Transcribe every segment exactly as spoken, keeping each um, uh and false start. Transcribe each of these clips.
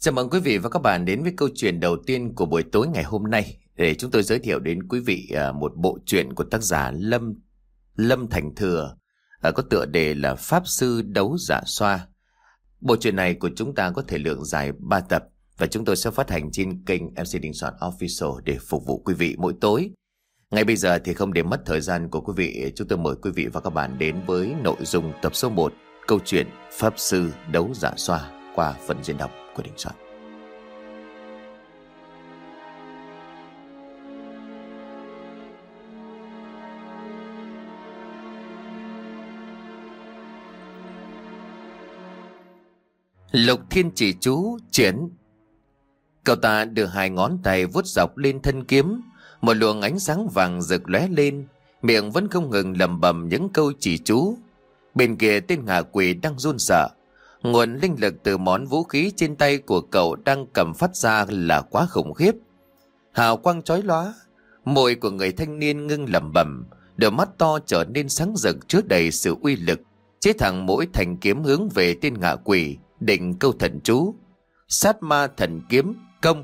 Chào mừng quý vị và các bạn đến với câu chuyện đầu tiên của buổi tối ngày hôm nay, để chúng tôi giới thiệu đến quý vị à, một bộ truyện của tác giả Lâm Lâm Thành Thừa, à, có tựa đề là Pháp Sư Đấu Dạ Xoa. Bộ truyện này của chúng ta có thể lượng dài ba tập và chúng tôi sẽ phát hành trên kênh em xê Đình Soạn Official để phục vụ quý vị mỗi tối. Ngay bây giờ thì không để mất thời gian của quý vị, chúng tôi mời quý vị và các bạn đến với nội dung tập số một, câu chuyện Pháp Sư Đấu Dạ Xoa qua phần diễn đọc của Đình Soạn. Lục Thiên Chỉ Chú chuyển. Cậu ta đưa hai ngón tay vuốt dọc lên thân kiếm, một luồng ánh sáng vàng rực lóe lên, miệng vẫn không ngừng lẩm bẩm những câu chỉ chú. Bên kia tên ngạ quỷ đang run sợ, nguồn linh lực từ món vũ khí trên tay của cậu đang cầm phát ra là quá khủng khiếp. Hào quang chói lóa, môi của người thanh niên ngưng lẩm bẩm, đôi mắt to trở nên sáng rực chứa đầy sự uy lực, chế thẳng mỗi thanh kiếm hướng về tên ngạ quỷ, định câu thần chú sát ma thần kiếm công.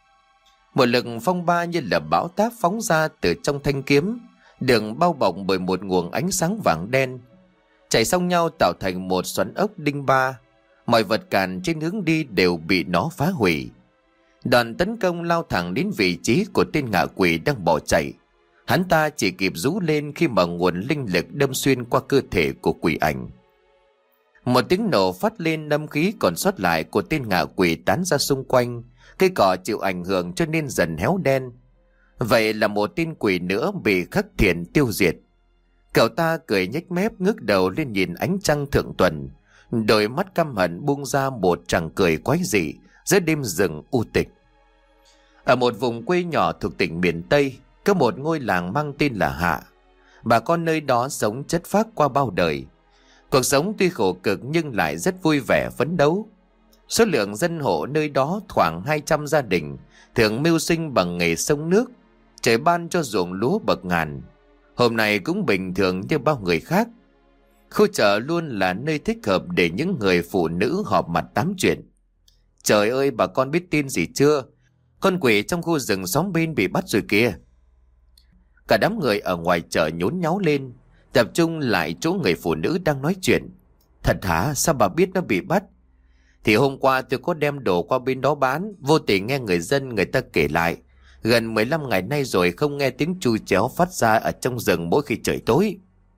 Một lực phong ba như là bão táp phóng ra từ trong thanh kiếm, được bao bọc bởi một nguồn ánh sáng vàng đen, chảy song nhau tạo thành một xoắn ốc đinh ba. Mọi vật cản trên hướng đi đều bị nó phá hủy. Đòn tấn công lao thẳng đến vị trí của tên ngạ quỷ đang bỏ chạy. Hắn ta chỉ kịp rú lên khi mà nguồn linh lực đâm xuyên qua cơ thể của quỷ ảnh. Một tiếng nổ phát lên, âm khí còn sót lại của tên ngạ quỷ tán ra xung quanh. Cây cỏ chịu ảnh hưởng cho nên dần héo đen. Vậy là một tên quỷ nữa bị khắc thiền tiêu diệt. Cậu ta cười nhếch mép, ngước đầu lên nhìn ánh trăng thượng tuần, đôi mắt căm hận buông ra một tràng cười quái dị giữa đêm rừng u tịch. Ở một vùng quê nhỏ thuộc tỉnh miền Tây, có một ngôi làng mang tên là Hạ. Bà con nơi đó sống chất phác qua bao đời. Cuộc sống tuy khổ cực nhưng lại rất vui vẻ phấn đấu. Số lượng dân hộ nơi đó khoảng hai trăm gia đình, thường mưu sinh bằng nghề sông nước. Trời ban cho ruộng lúa bậc ngàn. Hôm nay cũng bình thường như bao người khác. Khu chợ luôn là nơi thích hợp để những người phụ nữ họp mặt tám chuyện. Trời ơi, bà con biết tin gì chưa? Con quỷ trong khu rừng xóm bên bị bắt rồi kìa. Cả đám người ở ngoài chợ nhốn nháo lên, tập trung lại chỗ người phụ nữ đang nói chuyện. Thật hả? Sao bà biết nó bị bắt? Thì hôm qua tôi có đem đồ qua bên đó bán, vô tình nghe người dân người ta kể lại. Gần mười lăm ngày nay rồi không nghe tiếng chui chéo phát ra ở trong rừng mỗi khi trời tối.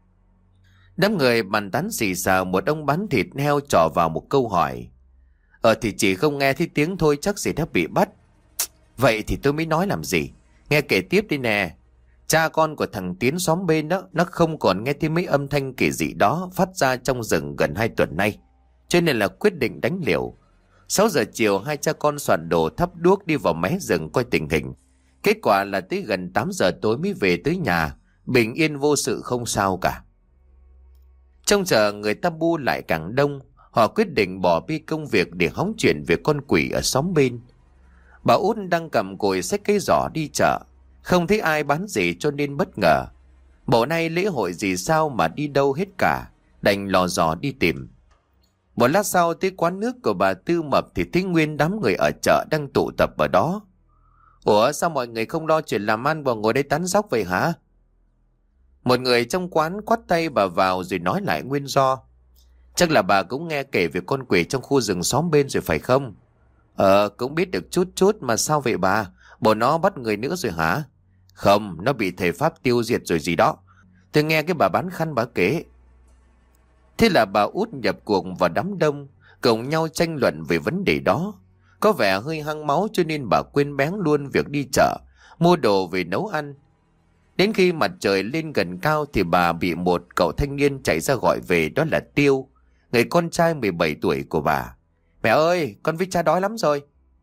Đám người bàn tán xì xào, một ông bán thịt heo trỏ vào một câu hỏi. Ờ thì chỉ không nghe thấy tiếng thôi, chắc gì đã bị bắt. Vậy thì tôi mới nói làm gì. Nghe kể tiếp đi nè. Cha con của thằng Tiến xóm bên đó, nó không còn nghe thấy mấy âm thanh kỳ dị đó phát ra trong rừng gần hai tuần nay, cho nên là quyết định đánh liều. Sáu giờ chiều hai cha con soạn đồ thắp đuốc đi vào mé rừng coi tình hình. Kết quả là tới gần tám giờ tối mới về tới nhà, bình yên vô sự không sao cả. Trong chợ người ta bu lại càng đông, họ quyết định bỏ bê công việc để hóng chuyện về con quỷ ở xóm bên. Bà Út đang cầm cùi xách cây giỏ đi chợ, không thấy ai bán gì cho nên bất ngờ. Bộ nay lễ hội gì sao mà đi đâu hết cả, đành lò dò đi tìm. Một lát sau tới quán nước của bà Tư Mập thì thấy nguyên đám người ở chợ đang tụ tập ở đó. Ủa sao mọi người không lo chuyện làm ăn và ngồi đây tán dóc vậy hả? Một người trong quán quát tay bà vào rồi nói lại nguyên do. Chắc là bà cũng nghe kể về con quỷ trong khu rừng xóm bên rồi phải không? Ờ, cũng biết được chút chút mà sao vậy bà? Bộ nó bắt người nữa rồi hả? Không, nó bị thầy Pháp tiêu diệt rồi gì đó. Tôi nghe cái bà bán khăn bà kể. Thế là bà Út nhập cuộc vào đám đông, cùng nhau tranh luận về vấn đề đó. Có vẻ hơi hăng máu cho nên bà quên bén luôn việc đi chợ, mua đồ về nấu ăn. Đến khi mặt trời lên gần cao thì bà bị một cậu thanh niên chạy ra gọi về, đó là Tiêu, người con trai mười bảy tuổi của bà. Mẹ ơi, con với cha đói lắm rồi.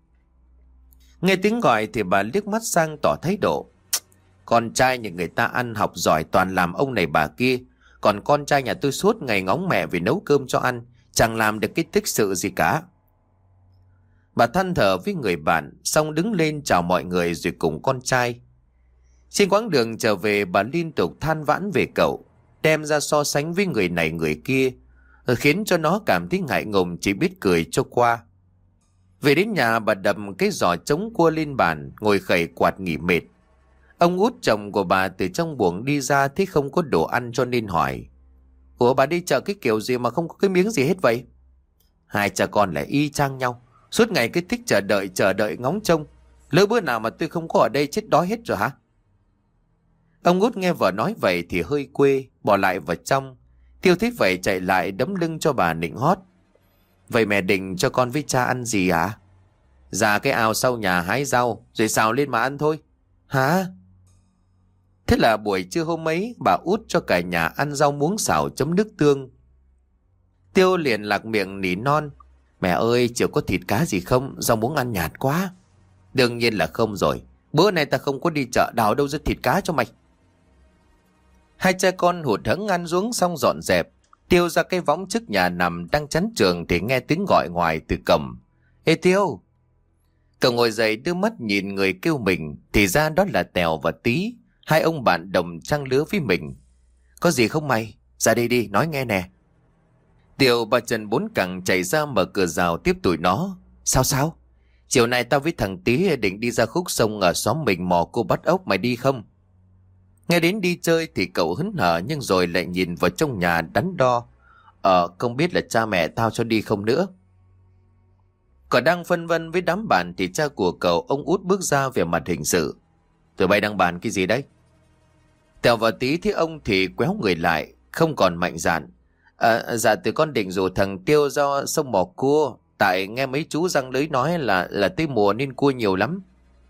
Nghe tiếng gọi thì bà liếc mắt sang tỏ thái độ. Con trai nhà người ta ăn học giỏi toàn làm ông này bà kia, còn con trai nhà tôi suốt ngày ngóng mẹ về nấu cơm cho ăn, chẳng làm được cái tích sự gì cả. Bà than thở với người bạn, xong đứng lên chào mọi người rồi cùng con trai. Trên quãng đường trở về, bà liên tục than vãn về cậu, đem ra so sánh với người này người kia, khiến cho nó cảm thấy ngại ngùng, chỉ biết cười cho qua. Về đến nhà bà đập cái giỏ trống cua lên bàn, ngồi khẩy quạt nghỉ mệt. Ông Út chồng của bà từ trong buồng đi ra thấy không có đồ ăn cho nên hỏi: Ủa bà đi chợ cái kiểu gì mà không có cái miếng gì hết vậy? Hai cha con lại y chang nhau, suốt ngày cứ thích chờ đợi chờ đợi ngóng trông. Lỡ bữa nào mà tôi không có ở đây chết đói hết rồi hả? Ông Út nghe vợ nói vậy thì hơi quê, bỏ lại vào trong. Tiêu thấy vậy chạy lại đấm lưng cho bà nịnh hót: Vậy mẹ định cho con với cha ăn gì à? Ra cái ao sau nhà hái rau rồi xào lên mà ăn thôi. Hả? Thế là buổi trưa hôm ấy bà Út cho cả nhà ăn rau muống xào chấm nước tương. Tiêu liền lạc miệng nỉ non: Mẹ ơi, chiều có thịt cá gì không? Rau muống ăn nhạt quá. Đương nhiên là không rồi. Bữa nay ta không có đi chợ, đào đâu ra thịt cá cho mày. Hai cha con hụt hẫng ăn uống xong dọn dẹp. Tiêu ra cái võng trước nhà nằm đang chắn trường thì nghe tiếng gọi ngoài từ cổng: Ê Tiêu! Cậu ngồi dậy đưa mắt nhìn người kêu mình, thì ra đó là Tèo và Tí, hai ông bạn đồng trang lứa với mình. Có gì không mày? Ra đây đi, nói nghe nè. Tiêu ba chân bốn cẳng chạy ra mở cửa rào tiếp tụi nó. Sao sao? Chiều nay tao với thằng Tí định đi ra khúc sông ở xóm mình mò cô bắt ốc, mày đi không? Nghe đến đi chơi thì cậu hứng hở, nhưng rồi lại nhìn vào trong nhà đắn đo. Ờ, không biết là cha mẹ tao cho đi không nữa. Còn đang phân vân với đám bạn thì cha của cậu, ông Út, bước ra về mặt hình sự. Tụi bay đang bàn cái gì đấy? Tèo và Tí thấy ông thì quéo người lại, không còn mạnh dạn. À, dạ tụi con định rủ thằng Tiêu ra sông mò cua, tại nghe mấy chú răng lưới nói là là tới mùa nên cua nhiều lắm.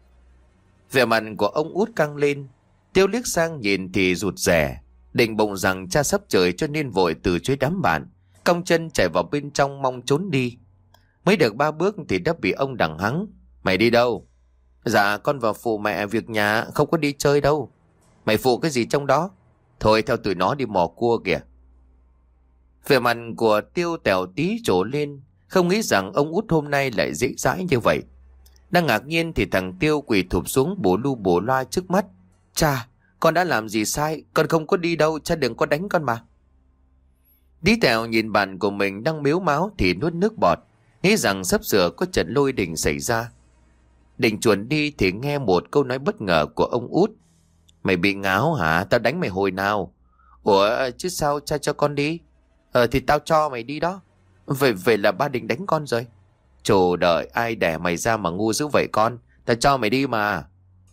Vẻ mặt của ông Út căng lên. Tiêu liếc sang nhìn thì rụt rè, định bụng rằng cha sắp trời cho nên vội từ chối đám bạn, cong chân chạy vào bên trong mong trốn đi. Mới được ba bước thì đã bị ông đằng hắng: Mày đi đâu? Dạ con vào phụ mẹ việc nhà, không có đi chơi đâu. Mày phụ cái gì trong đó? Thôi theo tụi nó đi mò cua kìa. Vẻ mặt của Tiêu, Tèo, Tí trổ lên, không nghĩ rằng ông Út hôm nay lại dễ dãi như vậy. Đang ngạc nhiên thì thằng Tiêu quỳ thụp xuống bổ lu bổ loa trước mắt: Cha, con đã làm gì sai? Con không có đi đâu, cha đừng có đánh con mà. Tí Tèo nhìn bạn của mình đang mếu máo thì nuốt nước bọt, nghĩ rằng sắp sửa có trận lôi đình xảy ra. Định chuồn đi thì nghe một câu nói bất ngờ của ông Út: Mày bị ngáo hả? Tao đánh mày hồi nào? Ủa chứ sao cha cho con đi? Ờ thì tao cho mày đi đó. Vậy vậy là ba định đánh con rồi? Trời đợi, ai đẻ mày ra mà ngu dữ vậy con? Tao cho mày đi mà.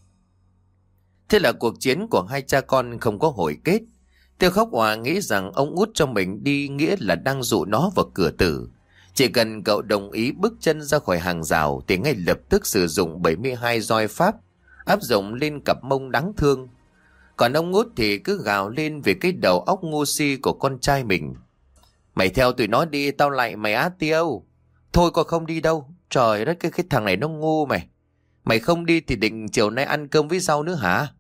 Thế là cuộc chiến của hai cha con không có hồi kết. Tiêu khóc òa nghĩ rằng ông Út cho mình đi nghĩa là đang dụ nó vào cửa tử. Chỉ cần cậu đồng ý bước chân ra khỏi hàng rào thì ngay lập tức sử dụng bảy mươi hai roi pháp áp dụng lên cặp mông đáng thương. Còn ông Út thì cứ gào lên về cái đầu óc ngu si của con trai mình: Mày theo tụi nó đi, tao lại mày á Tiêu. Thôi con không đi đâu. Trời đất, cái, cái thằng này nó ngu mày. Mày không đi thì định chiều nay ăn cơm với rau nữa hả?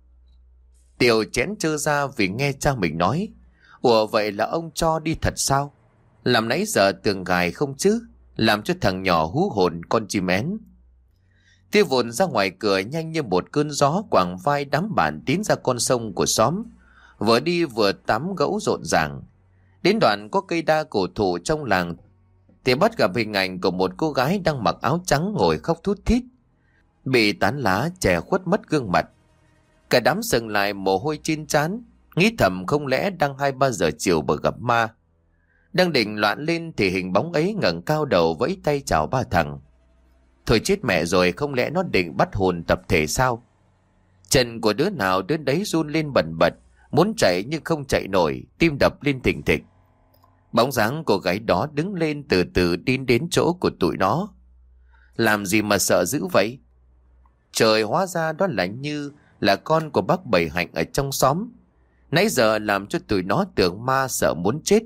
Tiêu chén trơ ra vì nghe cha mình nói. Ủa vậy là ông cho đi thật sao? Làm nãy giờ tường gài không chứ? Làm cho thằng nhỏ hú hồn con chim én. Tiêu vụn ra ngoài cửa nhanh như một cơn gió, quàng vai đám bạn tiến ra con sông của xóm. Vừa đi vừa tắm gẫu rộn ràng. Đến đoạn có cây đa cổ thụ trong làng thì bắt gặp hình ảnh của một cô gái đang mặc áo trắng ngồi khóc thút thít, bị tán lá che khuất mất gương mặt. Cả đám sừng lại mồ hôi trên trán, nghĩ thầm không lẽ đang hai ba giờ chiều mà gặp ma. Đang định loạn lên thì hình bóng ấy ngẩng cao đầu vẫy tay chào ba thằng. Thôi chết mẹ rồi, không lẽ nó định bắt hồn tập thể sao? Chân của đứa nào đứa đấy run lên bần bật, muốn chạy nhưng không chạy nổi, tim đập lên thình thịch. Bóng dáng cô gái đó đứng lên từ từ đi đến chỗ của tụi nó. Làm gì mà sợ dữ vậy? Trời, hóa ra đó là Như, là con của bác Bảy Hạnh ở trong xóm. Nãy giờ làm cho tụi nó tưởng ma sợ muốn chết.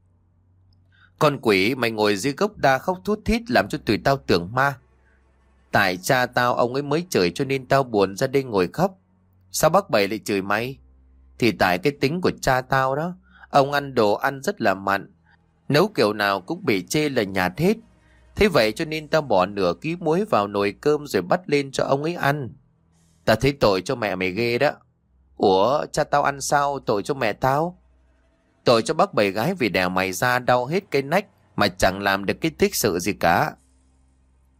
Con quỷ, mày ngồi dưới gốc đa khóc thút thít làm cho tụi tao tưởng ma. Tại cha tao ông ấy mới chửi cho nên tao buồn ra đây ngồi khóc. Sao bác Bảy lại chửi mày? Thì tại cái tính của cha tao đó. Ông ăn đồ ăn rất là mặn, nấu kiểu nào cũng bị chê là nhạt hết. Thế vậy cho nên tao bỏ nửa ký muối vào nồi cơm rồi bắt lên cho ông ấy ăn. Tao thấy tội cho mẹ mày ghê đó. Ủa cha tao ăn sao tội cho mẹ tao? Tội cho bác Bảy gái vì đèo mày ra đau hết cái nách mà chẳng làm được cái tích sự gì cả.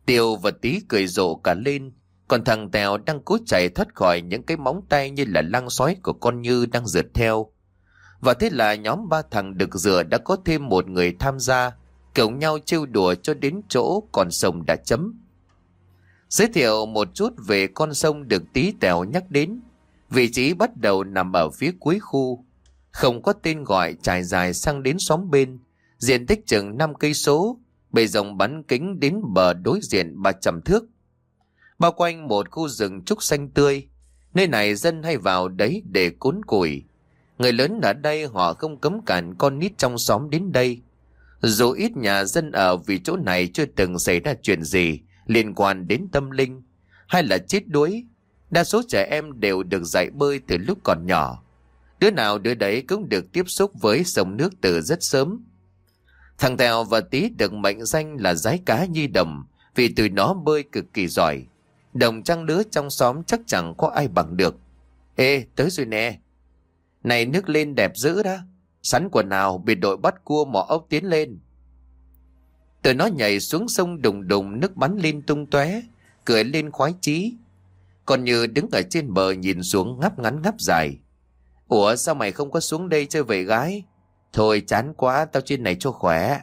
Tiêu và Tí cười rộ cả lên, còn thằng Tèo đang cố chạy thoát khỏi những cái móng tay như là lăng sói của con Như đang rượt theo. Và thế là nhóm ba thằng đực rửa đã có thêm một người tham gia, cùng nhau trêu đùa cho đến chỗ con sông đã chấm. Giới thiệu một chút về con sông được Tí Tèo nhắc đến. Vị trí bắt đầu nằm ở phía cuối khu, không có tên gọi, trải dài sang đến xóm bên, diện tích chừng năm cây số, bề rộng bán kính đến bờ đối diện ba trăm thước. Bao quanh một khu rừng trúc xanh tươi, nơi này dân hay vào đấy để cốn củi. Người lớn ở đây họ không cấm cản con nít trong xóm đến đây. Dù ít nhà dân ở vì chỗ này chưa từng xảy ra chuyện gì liên quan đến tâm linh hay là chết đuối, đa số trẻ em đều được dạy bơi từ lúc còn nhỏ. Đứa nào đứa đấy cũng được tiếp xúc với sông nước từ rất sớm. Thằng Tèo và Tí được mệnh danh là dái cá nhi đồng vì tụi nó bơi cực kỳ giỏi. Đồng trang lứa trong xóm chắc chẳng có ai bằng được. Ê, tới rồi nè. Này, nước lên đẹp dữ đó. Sắn quần nào, biệt đội bắt cua mỏ ốc tiến lên. Tụi nó nhảy xuống sông đùng đùng, nước bắn lên tung tóe, cười lên khoái chí. Còn Như đứng ở trên bờ nhìn xuống ngáp ngắn ngáp dài. Ủa, sao mày không có xuống đây chơi vậy gái? Thôi chán quá, tao trên này cho khỏe.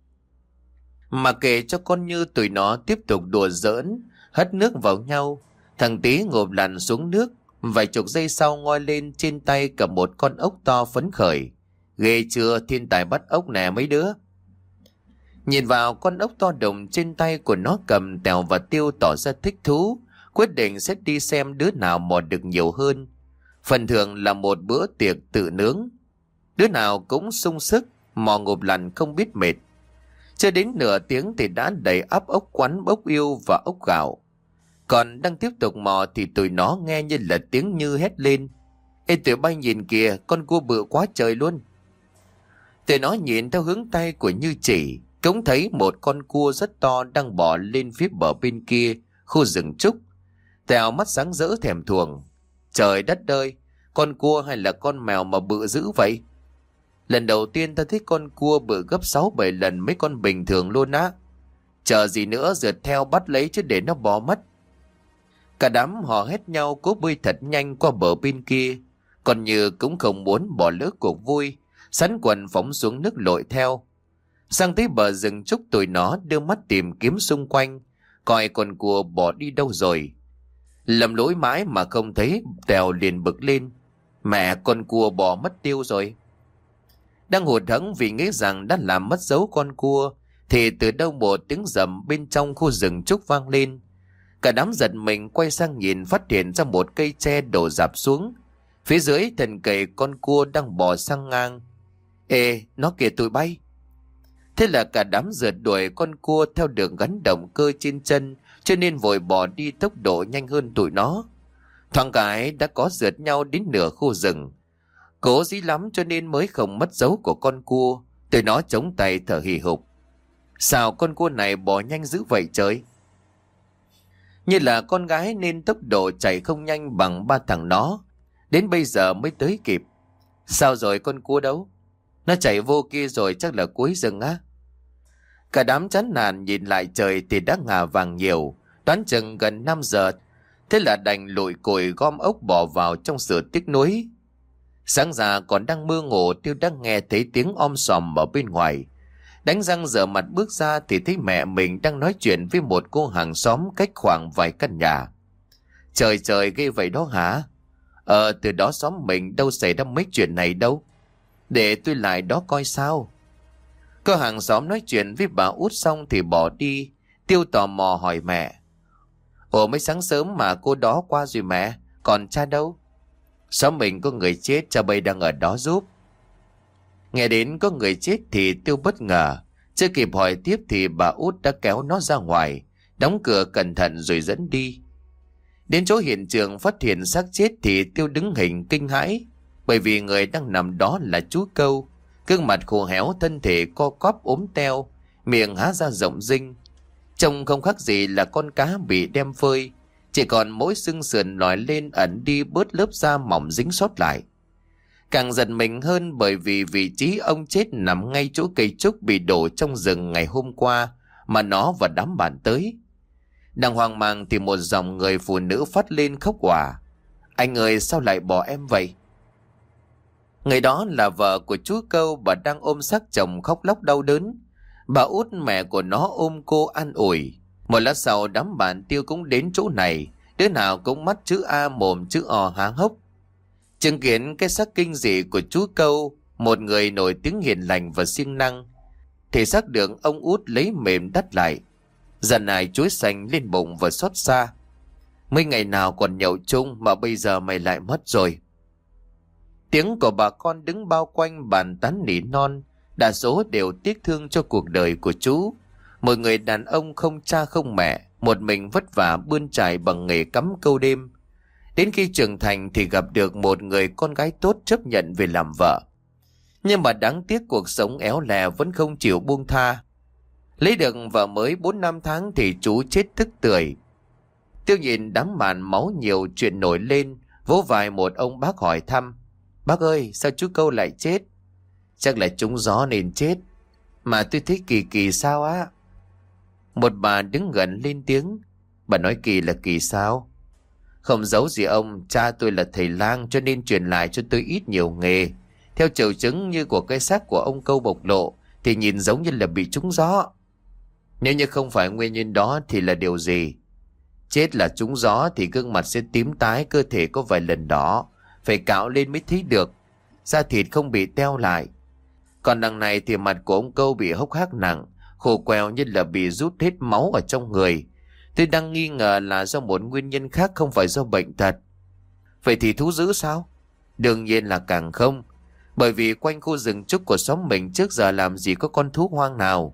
Mà kể cho con Như, tụi nó tiếp tục đùa giỡn, hất nước vào nhau. Thằng Tí ngộp lặn xuống nước, vài chục giây sau ngoi lên, trên tay cầm một con ốc to phấn khởi. Ghê chưa, thiên tài bắt ốc nè mấy đứa. Nhìn vào con ốc to đồng trên tay của nó cầm, Tèo và Tiêu tỏ ra thích thú, quyết định sẽ đi xem đứa nào mò được nhiều hơn. Phần thưởng là một bữa tiệc tự nướng. Đứa nào cũng sung sức, mò ngộp lặn không biết mệt. Chưa đến nửa tiếng thì đã đầy ắp ốc quắn, ốc yêu và ốc gạo. Còn đang tiếp tục mò thì tụi nó nghe như là tiếng Như hét lên. Ê tụi bay nhìn kìa, con cua bự quá trời luôn. Tụi nó nhìn theo hướng tay của Như chỉ, cũng thấy một con cua rất to đang bò lên phía bờ bên kia, khu rừng trúc. Tèo mắt sáng rỡ thèm thuồng. Trời đất ơi, con cua hay là con mèo mà bự dữ vậy? Lần đầu tiên ta thấy con cua bự gấp sáu bảy lần mấy con bình thường luôn á. Chờ gì nữa, rượt theo bắt lấy chứ để nó bỏ mất. Cả đám hò hét nhau cố bơi thật nhanh qua bờ bên kia. Còn Như cũng không muốn bỏ lỡ cuộc vui, sắn quần phóng xuống nước lội theo. Sang tới bờ rừng trúc, tụi nó đưa mắt tìm kiếm xung quanh, coi con cua bỏ đi đâu rồi. Lầm lỗi mãi mà không thấy, Tèo liền bực lên. Mẹ, con cua bỏ mất tiêu rồi. Đang hụt hẫng vì nghĩ rằng đã làm mất dấu con cua, thì từ đâu một tiếng rầm bên trong khu rừng trúc vang lên. Cả đám giật mình quay sang nhìn, phát hiện ra một cây tre đổ rạp xuống. Phía dưới thân cây con cua đang bò sang ngang. Ê, nó kìa tụi bay. Thế là cả đám rượt đuổi con cua theo đường gắn động cơ trên chân, cho nên vội bỏ đi tốc độ nhanh hơn tụi nó. Thoáng cái đã có rượt nhau đến nửa khu rừng. Cố dí lắm cho nên mới không mất dấu của con cua. Tụi nó chống tay thở hì hục. Sao con cua này bỏ nhanh dữ vậy trời? Như là con gái nên tốc độ chạy không nhanh bằng ba thằng nó. Đến bây giờ mới tới kịp. Sao rồi, con cua đâu? Nó chạy vô kia rồi, chắc là cuối rừng á. Cả đám chán nản nhìn lại trời thì đã ngả vàng nhiều, đoán chừng gần năm giờ. Thế là đành lội cội gom ốc bỏ vào trong sự tiếc nuối. Sáng ra còn đang mơ ngủ, Tiêu đang nghe thấy tiếng om sòm ở bên ngoài. Đánh răng rửa mặt bước ra thì thấy mẹ mình đang nói chuyện với một cô hàng xóm cách khoảng vài căn nhà. Trời trời, ghê vậy đó hả? Ờ, từ đó xóm mình đâu xảy ra mấy chuyện này đâu. Để tôi lại đó coi sao. Cô hàng xóm nói chuyện với bà út xong thì bỏ đi. Tiêu tò mò hỏi mẹ. Ủa, mới sáng sớm mà cô đó qua rồi mẹ, còn cha đâu? Xóm mình có người chết, cha bây đang ở đó giúp. Nghe đến có người chết thì Tiêu bất ngờ. Chưa kịp hỏi tiếp thì bà út đã kéo nó ra ngoài, đóng cửa cẩn thận rồi dẫn đi. Đến chỗ hiện trường phát hiện xác chết thì Tiêu đứng hình kinh hãi, bởi vì người đang nằm đó là chú Câu. Gương mặt khô héo, thân thể co quắp ốm teo, miệng há ra rộng rinh. Trông không khác gì là con cá bị đem phơi, chỉ còn mỗi xương sườn lòi lên ẩn đi bớt lớp da mỏng dính sót lại. Càng giật mình hơn bởi vì vị trí ông chết nằm ngay chỗ cây trúc bị đổ trong rừng ngày hôm qua mà nó và đám bạn tới. Đang hoang mang thì một dòng người phụ nữ phát lên khóc òa. Anh ơi, sao lại bỏ em vậy? Người đó là vợ của chú Câu, bà đang ôm xác chồng khóc lóc đau đớn. Bà út mẹ của nó ôm cô an ủi. Một lát sau đám bạn Tiêu cũng đến chỗ này, đứa nào cũng mắt chữ A mồm chữ O há hốc. Chứng kiến cái xác kinh dị của chú Câu, một người nổi tiếng hiền lành và siêng năng, thì xác được ông út lấy mềm đắt lại, dần này chuối xanh lên bụng và xót xa. Mấy ngày nào còn nhậu chung mà bây giờ mày lại mất rồi. Tiếng của bà con đứng bao quanh bàn tán nỉ non, đa số đều tiếc thương cho cuộc đời của chú. Một người đàn ông không cha không mẹ, một mình vất vả bươn trải bằng nghề cắm câu đêm. Đến khi trưởng thành thì gặp được một người con gái tốt chấp nhận về làm vợ. Nhưng mà đáng tiếc cuộc sống éo lè vẫn không chịu buông tha. Lấy được vợ mới bốn năm tháng thì chú chết tức tưởi. Tiêu nhìn đám màn máu nhiều chuyện nổi lên, vỗ vai một ông bác hỏi thăm. Bác ơi, sao chú Câu lại chết? Chắc là trúng gió nên chết. Mà tôi thấy kỳ kỳ sao á? Một bà đứng gần lên tiếng. Bà nói kỳ là kỳ sao? Không giấu gì ông, cha tôi là thầy lang cho nên truyền lại cho tôi ít nhiều nghề. Theo triệu chứng như của cái xác của ông Câu bộc lộ thì nhìn giống như là bị trúng gió. Nếu như không phải nguyên nhân đó thì là điều gì? Chết là trúng gió thì gương mặt sẽ tím tái, cơ thể có vài lần đỏ, phải cạo lên mới thấy được, da thịt không bị teo lại. Còn đằng này thì mặt của ông Câu bị hốc hác nặng, khô queo như là bị rút hết máu ở trong người. Tôi đang nghi ngờ là do một nguyên nhân khác, không phải do bệnh tật. Vậy thì thú dữ sao? Đương nhiên là càng không. Bởi vì quanh khu rừng trúc của xóm mình trước giờ làm gì có con thú hoang nào.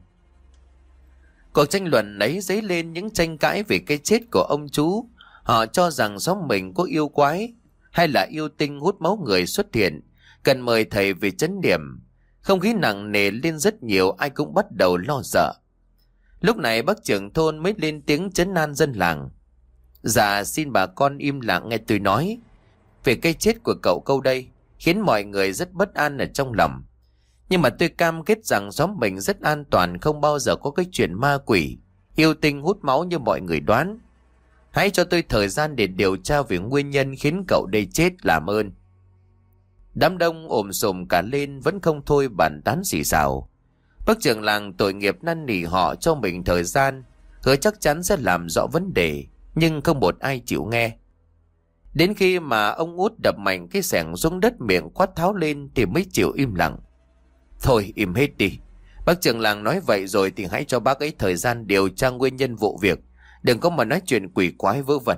Cuộc tranh luận ấy dấy lên những tranh cãi về cái chết của ông chú. Họ cho rằng xóm mình có yêu quái hay là yêu tinh hút máu người xuất hiện, cần mời thầy về trấn điểm. Không khí nặng nề lên rất nhiều, ai cũng bắt đầu lo sợ. Lúc này bác trưởng thôn mới lên tiếng trấn an dân làng. Dạ xin bà con im lặng nghe tôi nói. Về cái chết của cậu Câu đây khiến mọi người rất bất an ở trong lòng. Nhưng mà tôi cam kết rằng xóm mình rất an toàn, không bao giờ có cái chuyện ma quỷ, yêu tinh hút máu như mọi người đoán. Hãy cho tôi thời gian để điều tra về nguyên nhân khiến cậu đây chết, làm ơn. Đám đông ồm xồm cả lên vẫn không thôi bàn tán xì xào. Bác trưởng làng tội nghiệp năn nỉ họ cho mình thời gian, hứa chắc chắn sẽ làm rõ vấn đề, nhưng không một ai chịu nghe. Đến khi mà ông út đập mạnh cái xẻng xuống đất, miệng quát tháo lên thì mới chịu im lặng. Thôi im hết đi. Bác trưởng làng nói vậy rồi thì hãy cho bác ấy thời gian điều tra nguyên nhân vụ việc. Đừng có mà nói chuyện quỷ quái vớ vẩn.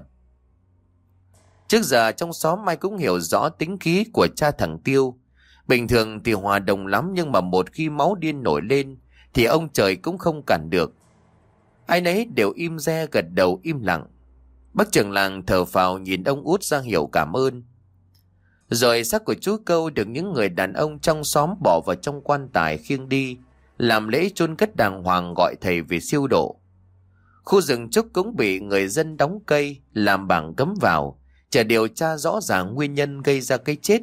Trước giờ trong xóm ai cũng hiểu rõ tính khí của cha thằng Tiêu. Bình thường thì hòa đồng lắm, nhưng mà một khi máu điên nổi lên thì ông trời cũng không cản được. Ai nấy đều im re gật đầu im lặng. Bác trưởng làng thở phào nhìn ông út ra hiệu cảm ơn. Rồi xác của chú Câu được những người đàn ông trong xóm bỏ vào trong quan tài khiêng đi, làm lễ chôn cất đàng hoàng, gọi thầy về siêu độ. Khu rừng trúc cũng bị người dân đóng cây, làm bảng cấm vào, chờ điều tra rõ ràng nguyên nhân gây ra cái chết.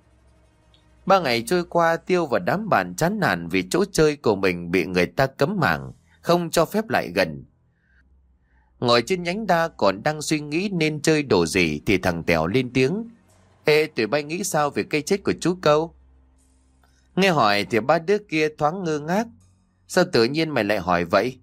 Ba ngày trôi qua, Tiêu và đám bạn chán nản vì chỗ chơi của mình bị người ta cấm mảng, không cho phép lại gần. Ngồi trên nhánh đa còn đang suy nghĩ nên chơi đồ gì thì thằng Tèo lên tiếng. Ê, tụi bay nghĩ sao về cái chết của chú Câu? Nghe hỏi thì ba đứa kia thoáng ngơ ngác. Sao tự nhiên mày lại hỏi vậy?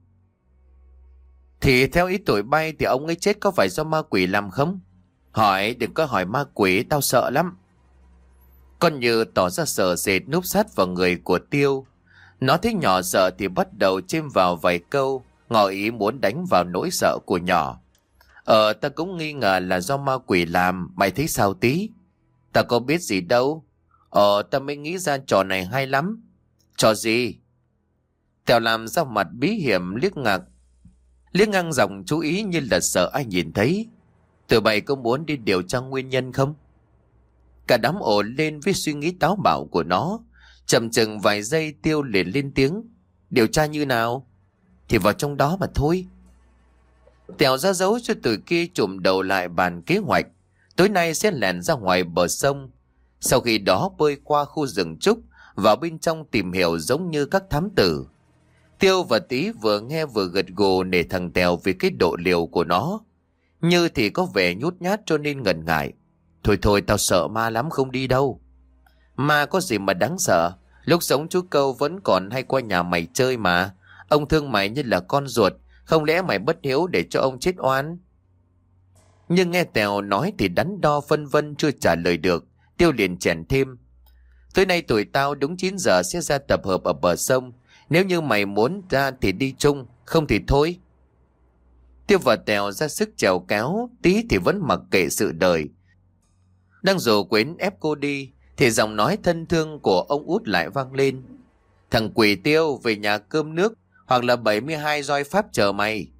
Thì theo ý tụi bay thì ông ấy chết có phải do ma quỷ làm không? Hỏi đừng có hỏi ma quỷ, tao sợ lắm. Con Như tỏ ra sợ sệt núp sát vào người của Tiêu. Nó thấy nhỏ sợ thì bắt đầu chêm vào vài câu, ngỏ ý muốn đánh vào nỗi sợ của nhỏ. Ờ, ta cũng nghi ngờ là do ma quỷ làm, mày thấy sao Tí? Ta có biết gì đâu. Ờ, ta mới nghĩ ra trò này hay lắm. Trò gì? Tèo làm ra mặt bí hiểm liếc ngạc. Liếc ngang dòng chú ý như là sợ ai nhìn thấy. Tụi bay có muốn đi điều tra nguyên nhân không? Cả đám ồn lên với suy nghĩ táo bạo của nó. Chậm chừng vài giây Tiêu liền lên tiếng. Điều tra như nào? Thì vào trong đó mà thôi. Tèo ra dấu cho tụi kia chụm đầu lại bàn kế hoạch. Tối nay sẽ lẻn ra ngoài bờ sông. Sau khi đó bơi qua khu rừng trúc, vào bên trong tìm hiểu giống như các thám tử. Tiêu và Tí vừa nghe vừa gật gù nể thằng Tèo vì cái độ liều của nó. Như thì có vẻ nhút nhát cho nên ngần ngại. Thôi thôi, tao sợ ma lắm, không đi đâu. Ma có gì mà đáng sợ? Lúc sống chú Câu vẫn còn hay qua nhà mày chơi mà. Ông thương mày như là con ruột. Không lẽ mày bất hiếu để cho ông chết oan? Nhưng nghe Tèo nói thì đắn đo phân vân chưa trả lời được. Tiêu liền chèn thêm. Tối nay tụi tao đúng chín giờ sẽ ra tập hợp ở bờ sông. Nếu như mày muốn ra thì đi chung, không thì thôi. Tiêu và Tèo ra sức chèo kéo, Tí thì vẫn mặc kệ sự đời. Đang rủ Quyến ép cô đi thì giọng nói thân thương của ông út lại vang lên. Thằng quỷ Tiêu, về nhà cơm nước hoặc là bảy mươi hai roi pháp chờ mày.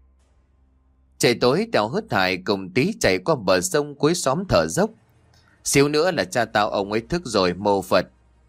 Trời tối, Tèo hớt hải cùng Tí chạy qua bờ sông cuối xóm thở dốc. Xíu nữa là cha tao ông ấy thức rồi, mô Phật.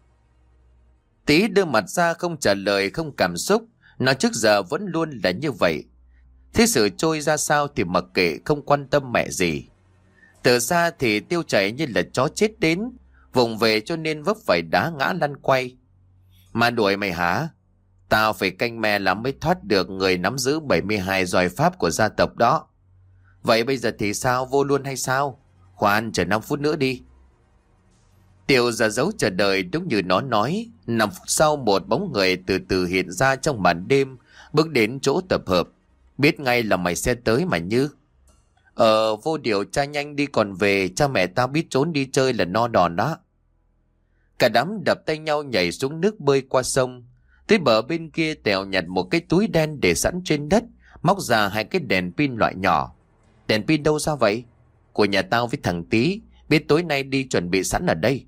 Tí đưa mặt ra không trả lời, không cảm xúc. Nó trước giờ vẫn luôn là như vậy. Thế sự trôi ra sao thì mặc kệ, không quan tâm mẹ gì. Từ xa thì Tiêu chảy như là chó chết đến, vùng về cho nên vấp phải đá ngã lăn quay. Mà đuổi mày hả? Tao phải canh me lắm mới thoát được người nắm giữ bảy mươi hai roi pháp của gia tộc đó. Vậy bây giờ thì sao, vô luôn hay sao? Khoan, chờ năm phút nữa đi. Tiêu ra dấu chờ đợi đúng như nó nói. Năm phút sau, một bóng người từ từ hiện ra trong màn đêm, bước đến chỗ tập hợp. Biết ngay là mày sẽ tới mà Như. Ờ, vô điều cha nhanh đi còn về, cha mẹ tao biết trốn đi chơi là no đòn đó. Cả đám đập tay nhau nhảy xuống nước bơi qua sông. Tới bờ bên kia, Tèo nhặt một cái túi đen để sẵn trên đất, móc ra hai cái đèn pin loại nhỏ. Đèn pin đâu ra vậy? Của nhà tao với thằng Tí, biết tối nay đi chuẩn bị sẵn ở đây.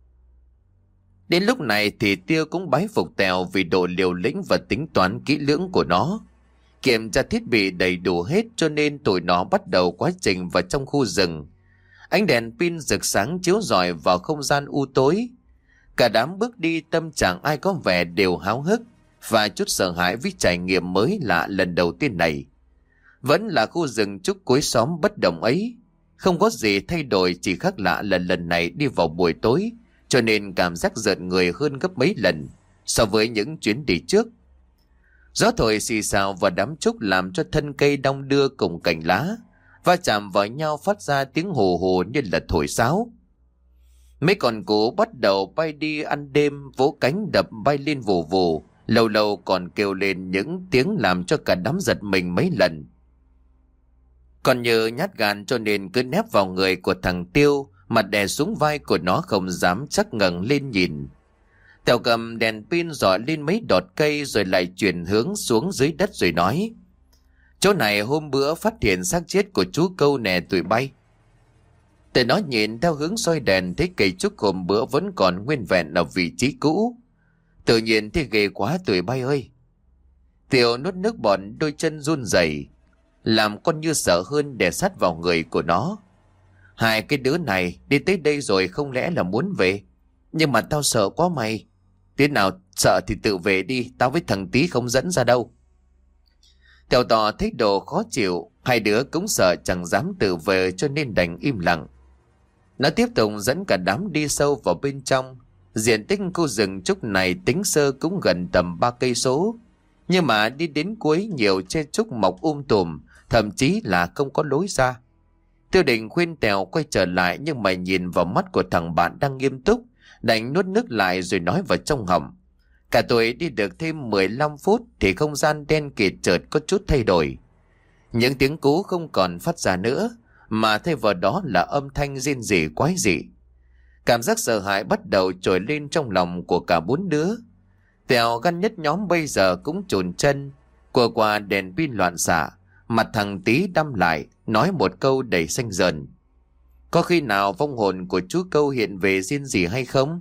Đến lúc này thì Tiêu cũng bái phục Tèo vì độ liều lĩnh và tính toán kỹ lưỡng của nó. Kiểm tra thiết bị đầy đủ hết cho nên tụi nó bắt đầu quá trình vào trong khu rừng. Ánh đèn pin rực sáng chiếu rọi vào không gian u tối. Cả đám bước đi tâm trạng ai có vẻ đều háo hức và chút sợ hãi với trải nghiệm mới lạ lần đầu tiên này. Vẫn là khu rừng trúc cuối xóm bất đồng ấy. Không có gì thay đổi, chỉ khác lạ là lần này đi vào buổi tối, cho nên cảm giác rợn người hơn gấp mấy lần so với những chuyến đi trước. Gió thổi xì xào và đám trúc làm cho thân cây đong đưa cùng cành lá va chạm vào nhau phát ra tiếng hù hù như là thổi sáo. Mấy con cú bắt đầu bay đi ăn đêm, vỗ cánh đập bay lên vù vù, lâu lâu còn kêu lên những tiếng làm cho cả đám giật mình mấy lần. Còn Như nhát gan cho nên cứ nép vào người của thằng Tiêu, mặt đè xuống vai của nó không dám chắc ngẩng lên nhìn. Tèo cầm đèn pin dọi lên mấy đọt cây rồi lại chuyển hướng xuống dưới đất rồi nói. Chỗ này hôm bữa phát hiện xác chết của chú Câu nè tụi bay. Tụi nó nhìn theo hướng soi đèn thấy cây trúc hôm bữa vẫn còn nguyên vẹn ở vị trí cũ. Tự nhiên thì ghê quá tụi bay ơi. Tiểu nuốt nước bọt, đôi chân run rẩy, làm con Như sợ hơn đè sát vào người của nó. Hai cái đứa này đi tới đây rồi không lẽ là muốn về? Nhưng mà tao sợ quá mày. Thế nào sợ thì tự về đi, tao với thằng Tí không dẫn ra đâu. Tèo tỏ thấy đồ khó chịu, hai đứa cũng sợ chẳng dám tự về cho nên đành im lặng. Nó tiếp tục dẫn cả đám đi sâu vào bên trong. Diện tích khu rừng trúc này tính sơ cũng gần tầm ba cây số. Nhưng mà đi đến cuối nhiều tre trúc mọc um tùm, thậm chí là không có lối ra. Tiêu định khuyên Tèo quay trở lại nhưng mà nhìn vào mắt của thằng bạn đang nghiêm túc, đành nuốt nước lại rồi nói vào trong họng. Cả tụi đi được thêm mười lăm phút thì không gian đen kịt chợt có chút thay đổi. Những tiếng cú không còn phát ra nữa, mà thay vào đó là âm thanh rên rỉ quái dị. Cảm giác sợ hãi bắt đầu trồi lên trong lòng của cả bốn đứa. Tèo gan nhất nhóm bây giờ cũng chồn chân, của qua đèn pin loạn xạ, mặt thằng Tí đăm lại, nói một câu đầy xanh dần. Có khi nào vong hồn của chú Câu hiện về rên rỉ hay không?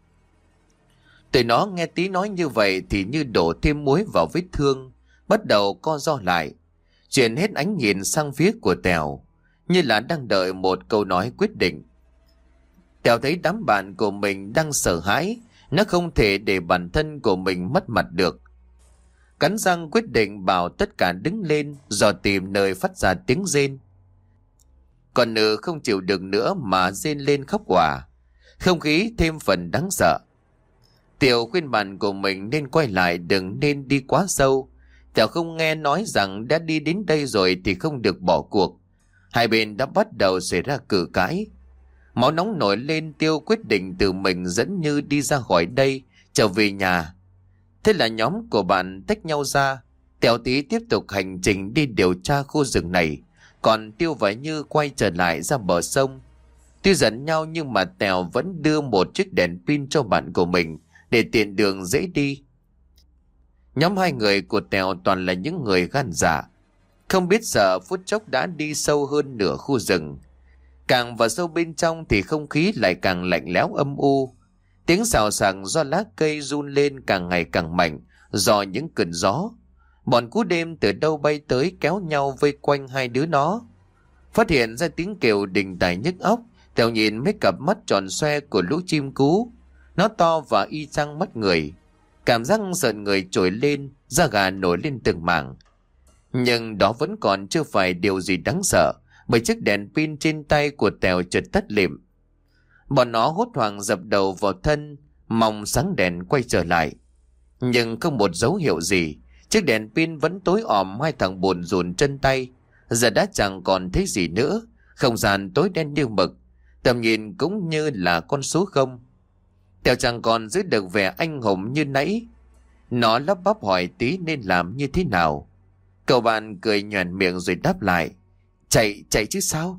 Tụi nó nghe Tí nói như vậy thì như đổ thêm muối vào vết thương, bắt đầu co ro lại, chuyển hết ánh nhìn sang phía của Tèo, như là đang đợi một câu nói quyết định. Tèo thấy đám bạn của mình đang sợ hãi, nó không thể để bản thân của mình mất mặt được. Cắn răng quyết định bảo tất cả đứng lên, dò tìm nơi phát ra tiếng rên. Còn nữ không chịu được nữa mà rên lên khóc òa, không khí thêm phần đáng sợ. Tiểu khuyên bạn của mình nên quay lại, đừng nên đi quá sâu. Tèo không nghe nói rằng đã đi đến đây rồi thì không được bỏ cuộc. Hai bên đã bắt đầu xảy ra cự cãi. Máu nóng nổi lên, Tiêu quyết định tự mình dẫn Như đi ra khỏi đây, trở về nhà. Thế là nhóm của bạn tách nhau ra. Tèo Tí tiếp tục hành trình đi điều tra khu rừng này, còn Tiêu và Như quay trở lại ra bờ sông. Tuy giận nhau nhưng mà Tèo vẫn đưa một chiếc đèn pin cho bạn của mình để tiện đường dễ đi. Nhóm hai người của Tèo toàn là những người gan dạ, không biết sợ, phút chốc đã đi sâu hơn nửa khu rừng. Càng vào sâu bên trong thì không khí lại càng lạnh lẽo âm u. Tiếng xào xạc do lá cây run lên càng ngày càng mạnh do những cơn gió. Bọn cú đêm từ đâu bay tới kéo nhau vây quanh hai đứa nó. Phát hiện ra tiếng kêu đình tài nhức óc, Tèo nhìn mấy cặp mắt tròn xoe của lũ chim cú. Nó to và y chang mắt người. Cảm giác giận người trồi lên, da gà nổi lên từng mảng. Nhưng đó vẫn còn chưa phải điều gì đáng sợ, bởi chiếc đèn pin trên tay của Tèo chợt tắt lịm. Bọn nó hốt hoảng dập đầu vào thân, mong sáng đèn quay trở lại. Nhưng không một dấu hiệu gì, chiếc đèn pin vẫn tối om. Hai thằng buồn rùn chân tay, giờ đã chẳng còn thấy gì nữa. Không gian tối đen như mực, tầm nhìn cũng như là con số không. Tèo chẳng còn giữ được vẻ anh hùng như nãy. Nó lắp bắp hỏi Tí nên làm như thế nào. Cậu bạn cười nhoẻn miệng rồi đáp lại: Chạy, chạy chứ sao.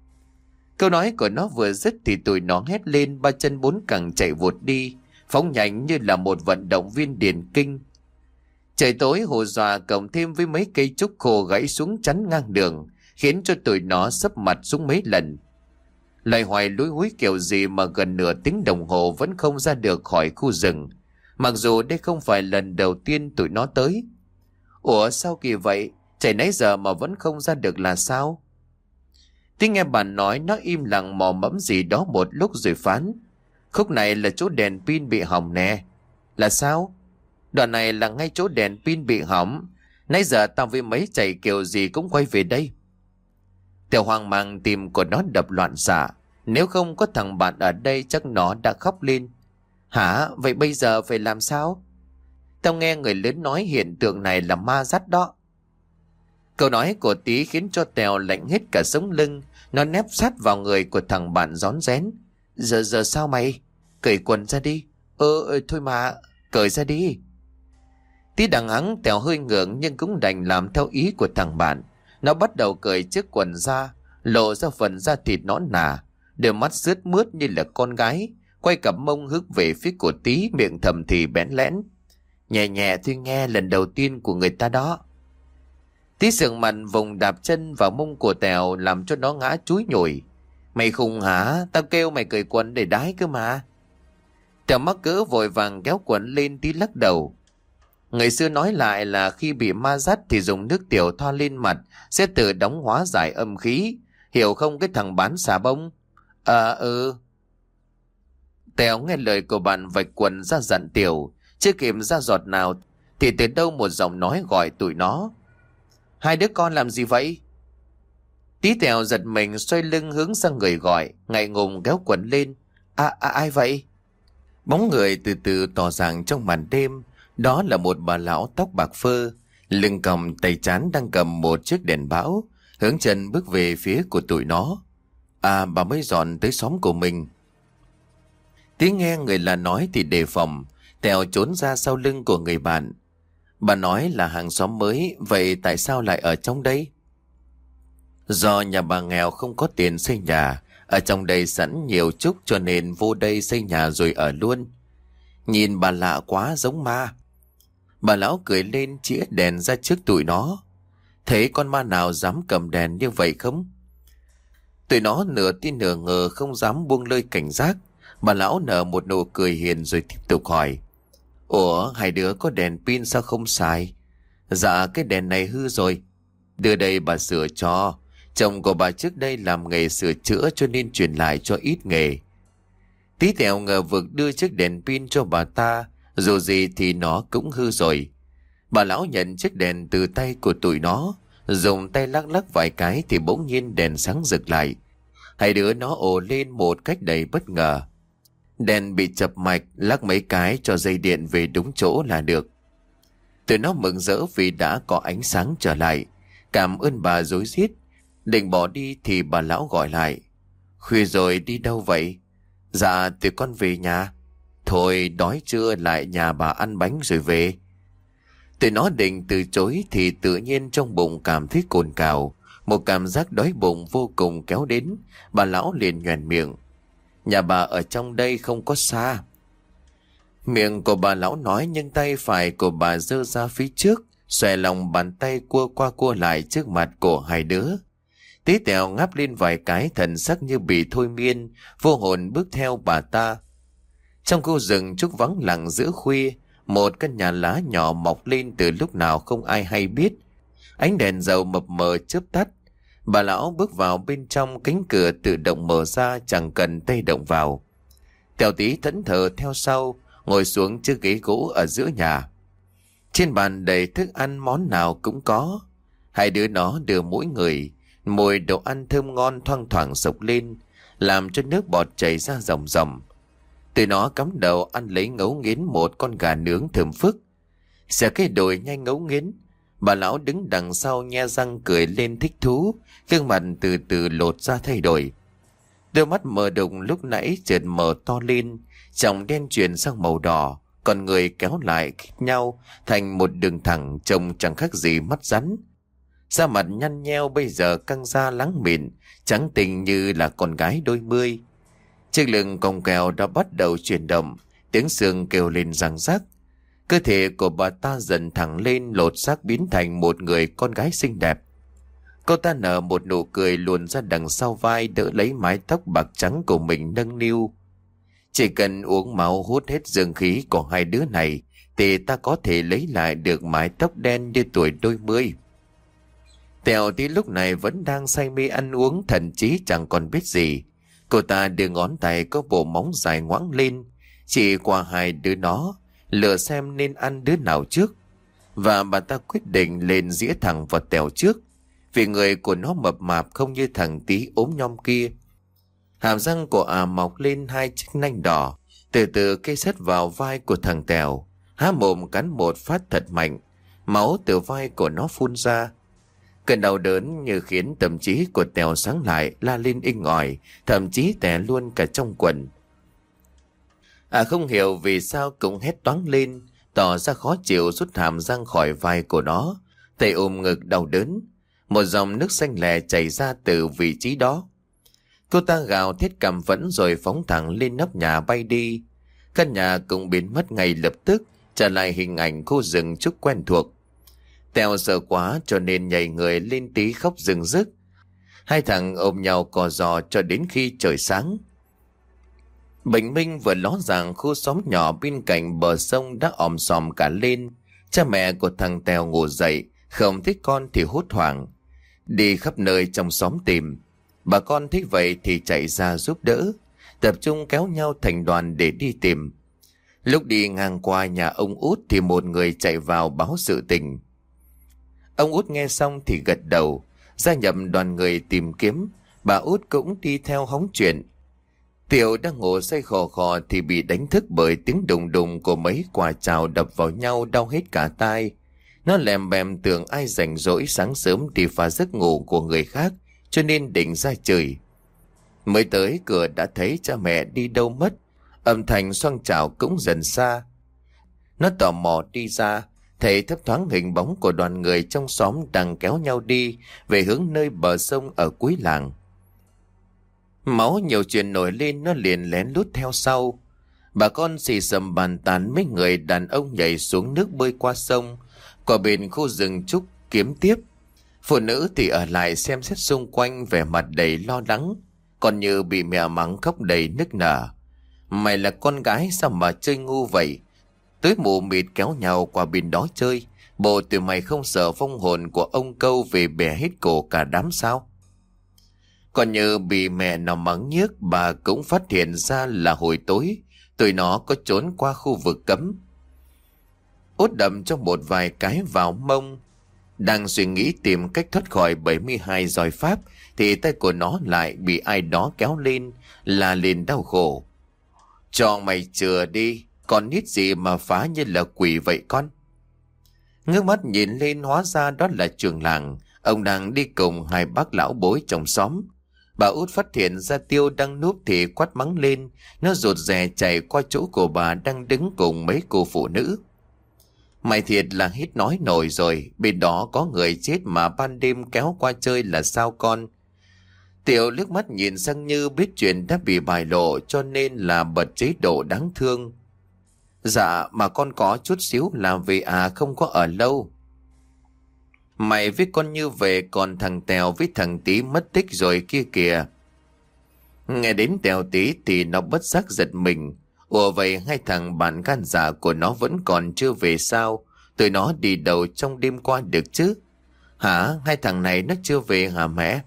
Câu nói của nó vừa dứt thì tụi nó hét lên, ba chân bốn cẳng chạy vụt đi, phóng nhanh như là một vận động viên điền kinh. Trời tối hù dọa cộng thêm với mấy cây trúc khô gãy xuống chắn ngang đường, khiến cho tụi nó sấp mặt xuống mấy lần. Loay hoay lúi húi kiểu gì mà gần nửa tiếng đồng hồ vẫn không ra được khỏi khu rừng, mặc dù đây không phải lần đầu tiên tụi nó tới. Ủa sao kỳ vậy, chạy nãy giờ mà vẫn không ra được là sao? Tí nghe bạn nói, nó im lặng mò mẫm gì đó một lúc rồi phán: Khúc này là chỗ đèn pin bị hỏng nè. Là sao? Đoạn này là ngay chỗ đèn pin bị hỏng. Nãy giờ tao với mấy chạy kiểu gì cũng quay về đây. Theo hoang mang, tim của nó đập loạn xạ. Nếu không có thằng bạn ở đây chắc nó đã khóc lên. Hả? Vậy bây giờ phải làm sao? Tao nghe người lớn nói hiện tượng này là ma dắt đó. Câu nói của Tí khiến cho Tèo lạnh hết cả sống lưng. Nó nép sát vào người của thằng bạn rón rén. Giờ giờ sao mày? Cởi quần ra đi. Ơ ờ, thôi mà, cởi ra đi. Tí đằng hắng, Tèo hơi ngượng nhưng cũng đành làm theo ý của thằng bạn. Nó bắt đầu cởi chiếc quần ra, lộ ra phần da thịt nõn nà, đôi mắt sướt mướt như là con gái, quay cặp mông hướng về phía của Tí, miệng thầm thì bẽn lẽn: Nhẹ nhẹ thôi nghe, lần đầu tiên của người ta đó. Tí sượng mặt vùng đạp chân vào mông của Tèo làm cho nó ngã chúi nhồi. Mày khùng hả? Tao kêu mày cởi quần để đái cơ mà. Tèo mắc cỡ vội vàng kéo quần lên. Tí lắc đầu. Người xưa nói lại là khi bị ma dắt thì dùng nước tiểu thoa lên mặt sẽ tự đóng hóa giải âm khí. Hiểu không cái thằng bán xà bông? À ừ. Tèo nghe lời của bạn vạch quần ra dặn Tiểu. Chưa kịp ra giọt nào thì từ đâu một giọng nói gọi tụi nó: Hai đứa con làm gì vậy? Tí Tèo giật mình xoay lưng hướng sang người gọi, ngại ngùng kéo quần lên. À, à ai vậy? Bóng người từ từ tỏ ràng trong màn đêm. Đó là một bà lão tóc bạc phơ, lưng còng tay trán đang cầm một chiếc đèn bão, hướng chân bước về phía của tụi nó. À, bà mới dọn tới xóm của mình. Tiếng nghe người là nói thì đề phòng, Tèo trốn ra sau lưng của người bạn. Bà nói là hàng xóm mới, vậy tại sao lại ở trong đây? Do nhà bà nghèo không có tiền xây nhà, ở trong đây sẵn nhiều trúc cho nên vô đây xây nhà rồi ở luôn. Nhìn bà lạ quá, giống ma. Bà lão cười lên chĩa đèn ra trước tụi nó. Thấy con ma nào dám cầm đèn như vậy không? Tụi nó nửa tin nửa ngờ, không dám buông lơi cảnh giác. Bà lão nở một nụ cười hiền rồi tiếp tục hỏi: Ủa, hai đứa có đèn pin sao không xài? Dạ, cái đèn này hư rồi. Đưa đây bà sửa cho. Chồng của bà trước đây làm nghề sửa chữa cho nên truyền lại cho ít nghề. Tí Tèo ngờ vực đưa chiếc đèn pin cho bà ta, dù gì thì nó cũng hư rồi. Bà lão nhận chiếc đèn từ tay của tụi nó, dùng tay lắc lắc vài cái thì bỗng nhiên đèn sáng rực lại. Hai đứa nó ồ lên một cách đầy bất ngờ. Đèn bị chập mạch, lắc mấy cái cho dây điện về đúng chỗ là được. Tụi nó mừng rỡ vì đã có ánh sáng trở lại. Cảm ơn bà rối rít. Định bỏ đi thì bà lão gọi lại. Khuya rồi đi đâu vậy? Dạ tụi con về nhà. Thôi đói trưa lại nhà bà ăn bánh rồi về. Tụi nó định từ chối thì tự nhiên trong bụng cảm thấy cồn cào. Một cảm giác đói bụng vô cùng kéo đến. Bà lão liền nhoẻn miệng. Nhà bà ở trong đây không có xa. Miệng của bà lão nói nhưng tay phải của bà giơ ra phía trước, xòe lòng bàn tay cua qua cua lại trước mặt của hai đứa. Tí tẹo ngáp lên vài cái, thần sắc như bị thôi miên, vô hồn bước theo bà ta. Trong khu rừng trúc vắng lặng giữa khuya, một căn nhà lá nhỏ mọc lên từ lúc nào không ai hay biết. Ánh đèn dầu mập mờ chớp tắt. Bà lão bước vào bên trong, cánh cửa tự động mở ra, chẳng cần tay động vào. Tèo Tí thẫn thờ theo sau, ngồi xuống chiếc ghế gỗ ở giữa nhà. Trên bàn đầy thức ăn, món nào cũng có. Hai đứa nó đưa mỗi người mùi đồ ăn thơm ngon thoang thoảng sộc lên, làm cho nước bọt chảy ra ròng ròng. Tụi nó cắm đầu ăn lấy ngấu nghiến một con gà nướng thơm phức. Xẻ cái đùi nhanh ngấu nghiến. Bà lão đứng đằng sau nhe răng cười lên thích thú, gương mặt từ từ lột ra thay đổi. Đôi mắt mờ đục lúc nãy chợt mở to lên, tròng đen chuyển sang màu đỏ, còn người kéo lại nhau thành một đường thẳng trông chẳng khác gì mắt rắn. Da mặt nhăn nheo bây giờ căng da láng mịn, trắng tinh như là con gái đôi mươi. Chiếc lưng cong kèo đã bắt đầu chuyển động, tiếng xương kêu lên răng rắc. Cơ thể của bà ta dần thẳng lên, lột xác biến thành một người con gái xinh đẹp. Cô ta nở một nụ cười luồn ra đằng sau vai, đỡ lấy mái tóc bạc trắng của mình nâng niu. Chỉ cần uống máu hút hết dương khí của hai đứa này thì ta có thể lấy lại được mái tóc đen như tuổi đôi mươi. Tèo Tí lúc này vẫn đang say mê ăn uống, thậm chí chẳng còn biết gì. Cô ta đưa ngón tay có bộ móng dài ngoãng lên, chỉ qua hai đứa nó, lựa xem nên ăn đứa nào trước. Và bà ta quyết định lên dĩa thẳng vào Tèo trước, vì người của nó mập mạp không như thằng Tí ốm nhom kia. Hàm răng của à mọc lên hai chiếc nanh đỏ, từ từ kê sát vào vai của thằng Tèo, há mồm cắn một phát thật mạnh, máu từ vai của nó phun ra. Cơn đau đớn như khiến tâm trí của Tèo sáng lại, la lên inh ỏi, thậm chí tè luôn cả trong quần. À không hiểu vì sao cũng hét toáng lên, tỏ ra khó chịu, rút hàm răng khỏi vai của nó, tay ôm ngực đau đớn. Một dòng nước xanh lè chảy ra từ vị trí đó. Cô ta gào thét căm phẫn rồi phóng thẳng lên nóc nhà bay đi. Căn nhà cũng biến mất ngay lập tức, trở lại hình ảnh khu rừng trúc quen thuộc. Tèo sợ quá cho nên nhảy người lên Tí khóc rừng rức. Hai thằng ôm nhau cò giò cho đến khi trời sáng. Bình minh vừa ló dạng khu xóm nhỏ bên cạnh bờ sông đã òm xòm cả lên. Cha mẹ của thằng Tèo ngủ dậy, không thích con thì hốt hoảng, đi khắp nơi trong xóm tìm. Bà con thấy vậy thì chạy ra giúp đỡ, tập trung kéo nhau thành đoàn để đi tìm. Lúc đi ngang qua nhà ông Út thì một người chạy vào báo sự tình. Ông Út nghe xong thì gật đầu, gia nhập đoàn người tìm kiếm. Bà Út cũng đi theo hóng chuyện. Tiểu đang ngủ say khò khò thì bị đánh thức bởi tiếng đùng đùng của mấy quả trào đập vào nhau, đau hết cả tai. Nó lèm bèm tưởng ai rảnh rỗi sáng sớm đi phá giấc ngủ của người khác, cho nên định ra chửi. Mới tới cửa đã thấy cha mẹ đi đâu mất, âm thanh xoang trào cũng dần xa. Nó tò mò đi ra, thấy thấp thoáng hình bóng của đoàn người trong xóm đang kéo nhau đi về hướng nơi bờ sông ở cuối làng. Máu nhiều chuyện nổi lên, nó liền lén lút theo sau. Bà con xì xầm bàn tán, mấy người đàn ông nhảy xuống nước bơi qua sông, qua bên khu rừng trúc kiếm tiếp. Phụ nữ thì ở lại xem xét xung quanh, vẻ mặt đầy lo lắng, còn như bị mẹ mắng khóc đầy nức nở. Mày là con gái sao mà chơi ngu vậy? Tới mù mịt kéo nhau qua bên đó chơi, bộ tụi mày không sợ phong hồn của ông Câu về bẻ hết cổ cả đám sao? Còn như bị mẹ nó mắng nhiếc, bà cũng phát hiện ra là hồi tối tụi nó có trốn qua khu vực cấm. Út đậm cho một vài cái vào mông, đang suy nghĩ tìm cách thoát khỏi bảy mươi hai roi pháp thì tay của nó lại bị ai đó kéo lên, là lên đau khổ. Cho mày chừa đi, còn nít gì mà phá như là quỷ vậy con. Ngước mắt nhìn lên, hóa ra đó là trường làng. Ông đang đi cùng hai bác lão bối trong xóm. Bà út phát hiện ra Tiêu đang núp thì quát mắng lên. Nó rụt rè chạy qua chỗ của bà đang đứng cùng mấy cô phụ nữ. Mày thiệt là hít nói nổi rồi, bên đó có người chết mà ban đêm kéo qua chơi là sao con? Tiểu liếc mắt nhìn sang Như, biết chuyện đã bị bại lộ cho nên là bật chế độ đáng thương. Dạ mà con có chút xíu làm về à, không có ở lâu. Mày với con Như về, còn thằng Tèo với thằng Tí mất tích rồi kia kìa. Nghe đến Tèo Tí thì nó bất giác giật mình. Ủa vậy hai thằng bạn gan dạ của nó vẫn còn chưa về sao? Tụi nó đi đâu trong đêm qua được chứ? Hả? Hai thằng này nó chưa về hả mẹ?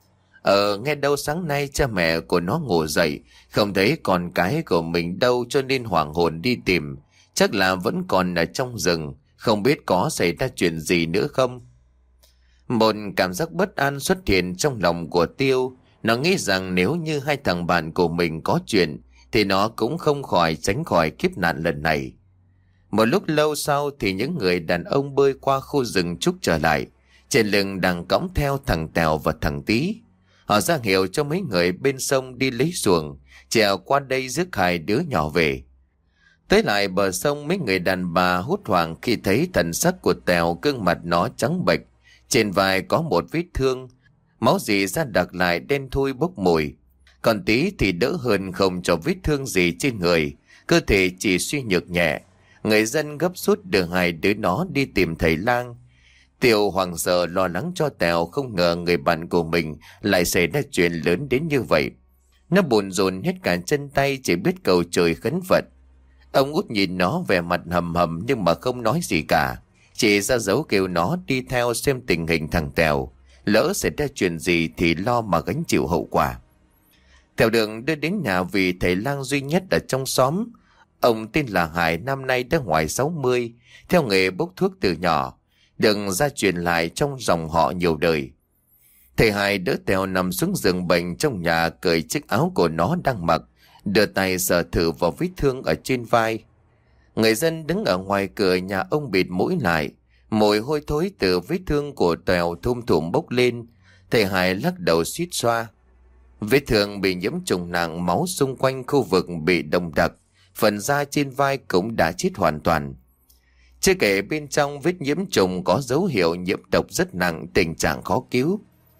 Ờ, nghe đâu sáng nay cha mẹ của nó ngủ dậy, không thấy con cái của mình đâu cho nên hoảng hồn đi tìm. Chắc là vẫn còn ở trong rừng, không biết có xảy ra chuyện gì nữa không? Một cảm giác bất an xuất hiện trong lòng của Tiêu. Nó nghĩ rằng nếu như hai thằng bạn của mình có chuyện, thì nó cũng không khỏi tránh khỏi kiếp nạn lần này. Một lúc lâu sau thì những người đàn ông bơi qua khu rừng trúc trở lại. Trên lưng đang cõng theo thằng Tèo và thằng Tí. Họ ra hiệu cho mấy người bên sông đi lấy xuồng, trèo qua đây rước hai đứa nhỏ về. Tới lại bờ sông, mấy người đàn bà hốt hoảng khi thấy thần sắc của Tèo, gương mặt nó trắng bệch, trên vai có một vết thương, máu dì ra đặc lại đen thui bốc mùi. Còn Tí thì đỡ hơn, không cho vết thương gì trên người, cơ thể chỉ suy nhược nhẹ. Người dân gấp rút đưa hai đứa nó đi tìm thầy lang. Tiêu hoảng sợ lo lắng cho Tèo, không ngờ người bạn của mình lại xảy ra chuyện lớn đến như vậy. Nó bồn rồn hết cả chân tay, chỉ biết cầu trời khấn Phật. Ông út nhìn nó vẻ mặt hầm hầm nhưng mà không nói gì cả, chỉ ra dấu kêu nó đi theo xem tình hình thằng Tèo. Lỡ xảy ra chuyện gì thì lo mà gánh chịu hậu quả. Theo đường đưa đến nhà vị thầy lang duy nhất ở trong xóm. Ông tên là Hải, năm nay đã ngoài sáu mươi, theo nghề bốc thuốc từ nhỏ, đừng ra truyền lại trong dòng họ nhiều đời. Thầy Hải đỡ Tèo nằm xuống giường bệnh trong nhà, cởi chiếc áo của nó đang mặc, đưa tay sờ thử vào vết thương ở trên vai. Người dân đứng ở ngoài cửa nhà ông bịt mũi lại, mùi hôi thối từ vết thương của Tèo thum thủm bốc lên. Thầy Hải lắc đầu suýt xoa. Vết thương bị nhiễm trùng nặng, máu xung quanh khu vực bị đông đặc, phần da trên vai cũng đã chết hoàn toàn. Chưa kể bên trong vết nhiễm trùng có dấu hiệu nhiễm độc rất nặng, tình trạng khó cứu.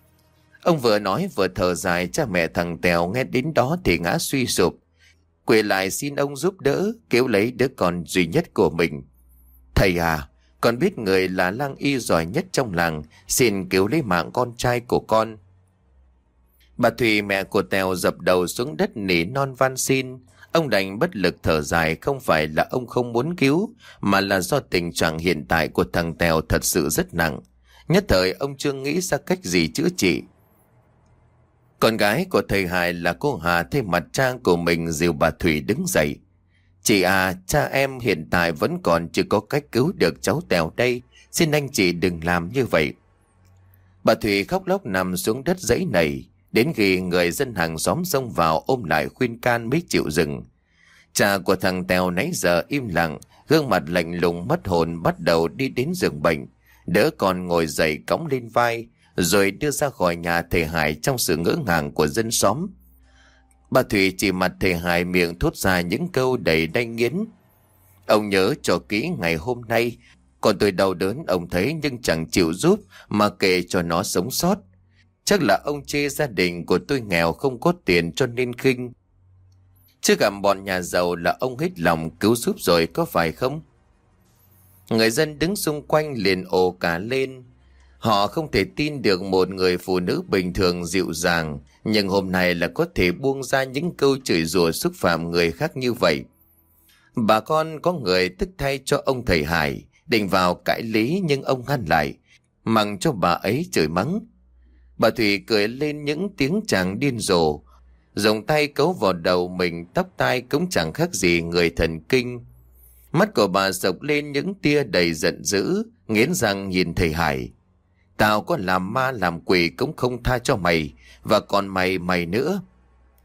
Ông vừa nói vừa thở dài. Cha mẹ thằng Tèo nghe đến đó thì ngã suy sụp, quỳ lại xin ông giúp đỡ cứu lấy đứa con duy nhất của mình. Thầy à, con biết người là lang y giỏi nhất trong làng, xin cứu lấy mạng con trai của con. Bà Thùy, mẹ của Tèo, dập đầu xuống đất nỉ non van xin. Ông đành bất lực thở dài, không phải là ông không muốn cứu, mà là do tình trạng hiện tại của thằng Tèo thật sự rất nặng. Nhất thời ông chưa nghĩ ra cách gì chữa trị. Con gái của thầy Hải là cô Hà thay mặt cha của mình dìu bà Thủy đứng dậy. Chị à, cha em hiện tại vẫn còn chưa có cách cứu được cháu Tèo đây, xin anh chị đừng làm như vậy. Bà Thủy khóc lóc nằm xuống đất dãy nảy, đến khi người dân hàng xóm xông vào ôm lại khuyên can mới chịu dừng. Cha của thằng Tèo nãy giờ im lặng, gương mặt lạnh lùng mất hồn, bắt đầu đi đến giường bệnh, đỡ con ngồi dậy cõng lên vai, rồi đưa ra khỏi nhà thầy Hải trong sự ngỡ ngàng của dân xóm. Bà Thủy chỉ mặt thầy Hải, miệng thốt ra những câu đầy đay nghiến. Ông nhớ cho kỹ ngày hôm nay, còn tôi đau đớn ông thấy nhưng chẳng chịu giúp mà kệ cho nó sống sót. Chắc là ông chê gia đình của tôi nghèo không có tiền cho nên khinh. Chứ gặp bọn nhà giàu là ông hết lòng cứu giúp rồi có phải không? Người dân đứng xung quanh liền ồ cả lên. Họ không thể tin được một người phụ nữ bình thường dịu dàng, nhưng hôm nay là có thể buông ra những câu chửi rủa xúc phạm người khác như vậy. Bà con có người tức thay cho ông thầy Hải, định vào cãi lý nhưng ông ngăn lại, mặc cho bà ấy chửi mắng. Bà Thủy cười lên những tiếng chàng điên rồ, dùng tay cấu vào đầu mình, tóc tai cũng chẳng khác gì người thần kinh. Mắt của bà sộc lên những tia đầy giận dữ, nghiến răng nhìn thầy Hải. Tao có làm ma làm quỷ cũng không tha cho mày, và còn mày mày nữa.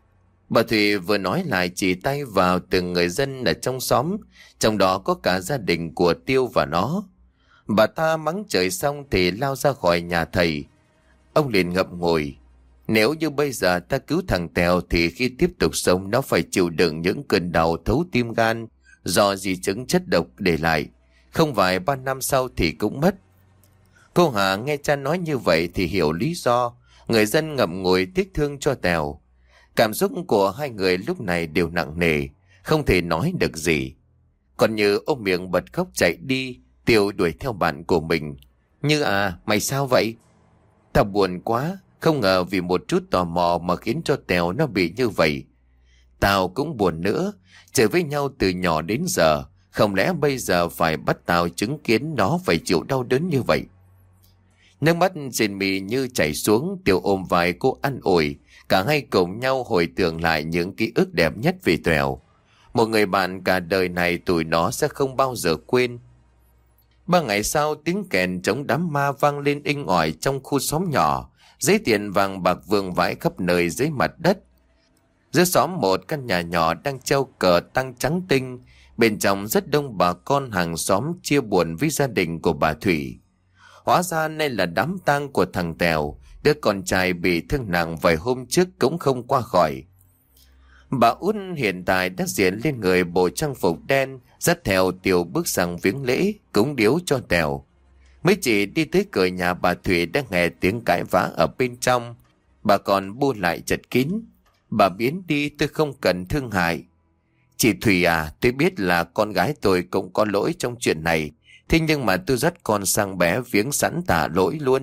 Bà Thủy vừa nói lại chỉ tay vào từng người dân ở trong xóm, trong đó có cả gia đình của Tiêu và nó. Bà ta mắng trời xong thì lao ra khỏi nhà thầy. Ông liền ngậm ngùi. Nếu như bây giờ ta cứu thằng Tèo thì khi tiếp tục sống nó phải chịu đựng những cơn đau thấu tim gan do di chứng chất độc để lại. Không vài ba năm sau thì cũng mất. Cô Hà nghe cha nói như vậy thì hiểu lý do. Người dân ngậm ngùi tiếc thương cho Tèo. Cảm xúc của hai người lúc này đều nặng nề, không thể nói được gì. Còn Như ôm miệng bật khóc chạy đi. Tiêu đuổi theo bạn của mình. Như à, mày sao vậy? Tao buồn quá, không ngờ vì một chút tò mò mà khiến cho Tèo nó bị như vậy. Tao cũng buồn nữa, chơi với nhau từ nhỏ đến giờ, không lẽ bây giờ phải bắt tao chứng kiến nó phải chịu đau đớn như vậy? Nước mắt trên mì Như chảy xuống. Tiêu ôm vai cô an ủi. Cả hai cùng nhau hồi tưởng lại những ký ức đẹp nhất về Tèo. Một người bạn cả đời này tụi nó sẽ không bao giờ quên. Ba ngày sau, tiếng kèn trống đám ma vang lên inh ỏi trong khu xóm nhỏ. Giấy tiền vàng bạc vương vãi khắp nơi dưới mặt đất. Giữa xóm một căn nhà nhỏ đang treo cờ tăng trắng tinh. Bên trong rất đông bà con hàng xóm chia buồn với gia đình của bà Thủy. Hóa ra nay là đám tang của thằng Tèo. Đứa con trai bị thương nặng vài hôm trước cũng không qua khỏi. Bà Út hiện tại đã diện lên người bộ trang phục đen, dắt theo Tiêu bước sang viếng lễ, cúng điếu cho Tèo. Mấy chị đi tới cửa nhà bà Thủy đã nghe tiếng cãi vã ở bên trong. Bà còn bu lại chật kín. Bà biến đi, tôi không cần thương hại. Chị Thủy à, tôi biết là con gái tôi cũng có lỗi trong chuyện này. Thế nhưng mà tôi dắt con sang bé viếng sẵn tả lỗi luôn.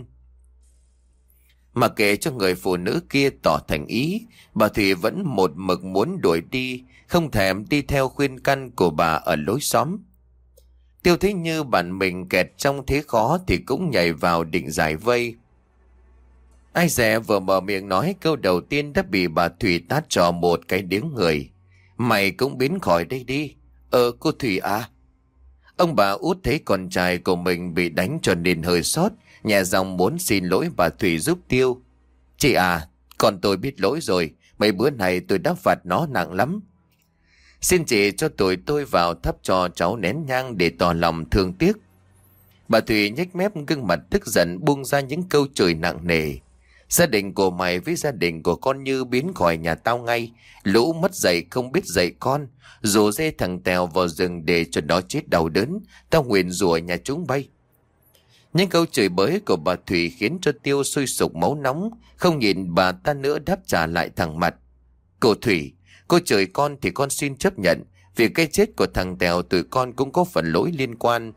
Mà kể cho người phụ nữ kia tỏ thành ý, bà Thủy vẫn một mực muốn đuổi đi, không thèm đi theo khuyên can của bà ở lối xóm. Tiêu thấy như bạn mình kẹt trong thế khó thì cũng nhảy vào định giải vây. Ai dè vừa mở miệng nói câu đầu tiên đã bị bà Thủy tát cho một cái điếng người. Mày cũng biến khỏi đây đi. Ờ cô Thủy à? Ông bà Út thấy con trai của mình bị đánh cho nên hơi sót, nhẹ giọng muốn xin lỗi bà Thủy giúp Tiêu. Chị à, con tôi biết lỗi rồi, mấy bữa này tôi đã phạt nó nặng lắm. Xin chị cho tụi tôi vào thắp cho cháu nén nhang để tỏ lòng thương tiếc. Bà Thủy nhếch mép gương mặt tức giận buông ra những câu chửi nặng nề. Gia đình của mày với gia đình của con Như biến khỏi nhà tao ngay. Lũ mất dạy không biết dạy con. Rủ dê thằng Tèo vào rừng để cho nó chết đau đớn. Tao nguyền rủa nhà chúng bay. Những câu chửi bới của bà Thủy khiến cho Tiêu sôi sục máu nóng. Không nhìn bà ta nữa đáp trả lại thẳng mặt. Cô Thủy, cô chửi con thì con xin chấp nhận. Vì cái chết của thằng Tèo tụi con cũng có phần lỗi liên quan.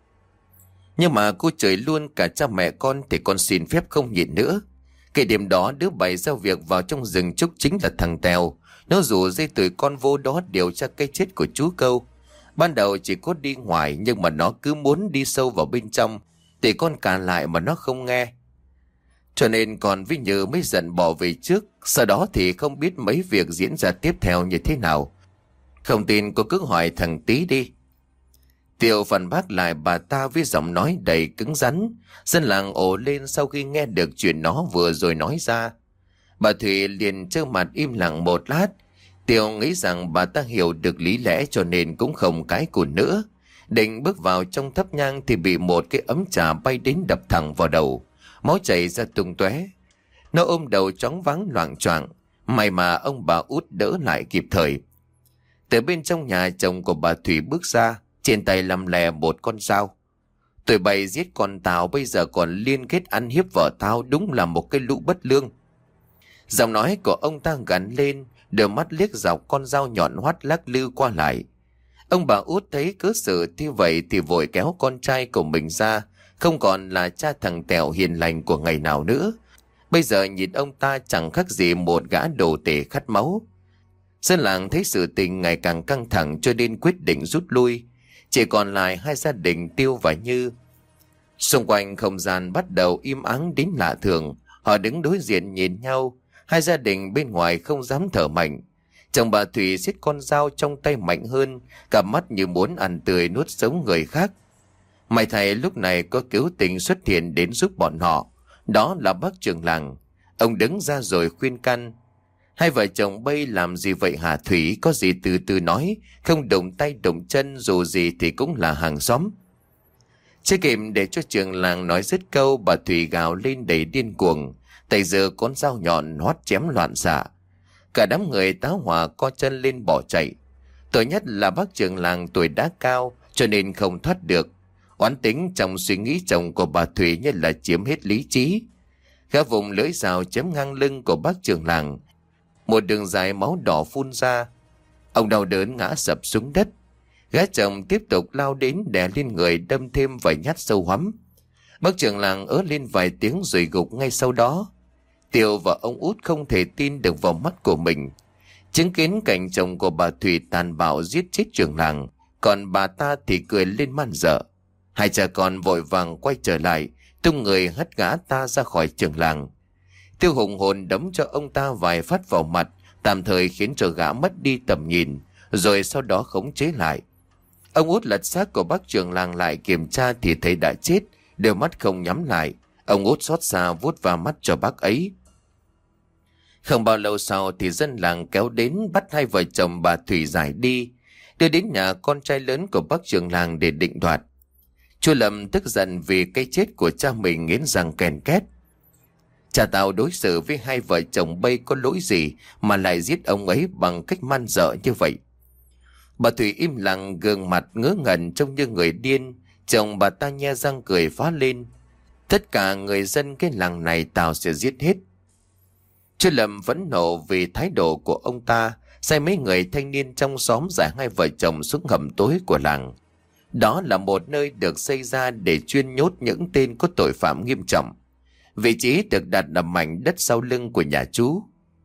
Nhưng mà cô chửi luôn cả cha mẹ con thì con xin phép không nhịn nữa. Cái đêm đó đứa bày giao việc vào trong rừng trúc chính là thằng Tèo. Nó rủ dây tụi con vô đó điều tra cái chết của chú Câu. Ban đầu chỉ có đi ngoài nhưng mà nó cứ muốn đi sâu vào bên trong. Thì con cản lại mà nó không nghe. Cho nên còn với Như mới giận bỏ về trước. Sau đó thì không biết mấy việc diễn ra tiếp theo như thế nào. Không tin cô cứ hỏi thằng Tý đi. Tiêu phản bác lại bà ta với giọng nói đầy cứng rắn. Dân làng ồ lên sau khi nghe được chuyện nó vừa rồi nói ra. Bà Thủy liền trơ mặt im lặng một lát. Tiêu nghĩ rằng bà ta hiểu được lý lẽ cho nên cũng không cãi cụt nữa. Định bước vào trong thắp nhang thì bị một cái ấm trà bay đến đập thẳng vào đầu. Máu chảy ra tung tóe. Nó ôm đầu choáng váng loạng choạng. May mà ông bà Út đỡ lại kịp thời. Từ bên trong nhà chồng của bà Thủy bước ra. Trên tay lăm lè một con dao. Tụi bay giết con tao bây giờ còn liên kết ăn hiếp vợ tao, đúng là một cái lũ bất lương. Giọng nói của ông ta gắn lên, đôi mắt liếc dọc con dao nhọn hoắt lắc lư qua lại. Ông bà Út thấy cớ sự như vậy thì vội kéo con trai của mình ra, không còn là cha thằng Tèo hiền lành của ngày nào nữa. Bây giờ nhìn ông ta chẳng khác gì một gã đồ tể khát máu. Dân làng thấy sự tình ngày càng căng thẳng cho nên quyết định rút lui. Chỉ còn lại hai gia đình Tiêu và Như. Xung quanh không gian bắt đầu im ắng đến lạ thường. Họ đứng đối diện nhìn nhau. Hai gia đình bên ngoài không dám thở mạnh. Chồng bà Thủy siết con dao trong tay mạnh hơn, cả mắt như muốn ăn tươi nuốt sống người khác. May thầy lúc này có cứu tình xuất hiện đến giúp bọn họ. Đó là bác trưởng làng. Ông đứng ra rồi khuyên can. Hai vợ chồng bây làm gì vậy hả Thủy? Có gì từ từ nói, không đụng tay đụng chân, dù gì thì cũng là hàng xóm. Chưa kịp để cho trường làng nói dứt câu, bà Thủy gào lên đầy điên cuồng, tay giơ con dao nhọn hót chém loạn xạ. Cả đám người táo hỏa co chân lên bỏ chạy. Tội nhất là bác trưởng làng tuổi đã cao, cho nên không thoát được. Oán tính trong suy nghĩ chồng của bà Thủy như là chiếm hết lý trí. Gã vùng lưỡi dao chém ngang lưng của bác trưởng làng, một đường dài máu đỏ phun ra. Ông đau đớn ngã sập xuống đất. Gã chồng tiếp tục lao đến đè lên người, đâm thêm vài nhát sâu hoắm. Bác trưởng làng ớ lên vài tiếng rồi gục ngay sau đó. Tiều và ông Út không thể tin được vào mắt của mình. Chứng kiến cảnh chồng của bà Thủy tàn bạo giết chết trưởng làng, còn bà ta thì cười lên man dợ. Hai cha con vội vàng quay trở lại, tung người hất gã ta ra khỏi trường làng. Tiêu hùng hồn đấm cho ông ta vài phát vào mặt, tạm thời khiến cho gã mất đi tầm nhìn, rồi sau đó khống chế lại. Ông Út lật xác của bác trưởng làng lại kiểm tra thì thấy đã chết, đôi mắt không nhắm lại. Ông Út xót xa vuốt vào mắt cho bác ấy. Không bao lâu sau thì dân làng kéo đến bắt hai vợ chồng bà Thủy giải đi, đưa đến nhà con trai lớn của bác trưởng làng để định đoạt. Chú Lâm tức giận vì cái chết của cha mình, nghiến răng kèn két. Cha tao đối xử với hai vợ chồng bây có lỗi gì mà lại giết ông ấy bằng cách man dợ như vậy? Bà Thủy im lặng, gương mặt ngớ ngẩn trông như người điên. Chồng bà ta nhe răng cười phá lên: tất cả người dân cái làng này tao sẽ giết hết. Chú Lâm vẫn nộ vì thái độ của ông ta, sai mấy người thanh niên trong xóm giải hai vợ chồng xuống hầm tối của làng. Đó là một nơi được xây ra để chuyên nhốt những tên có tội phạm nghiêm trọng. Vị trí được đặt ở mảnh đất sau lưng của nhà chú.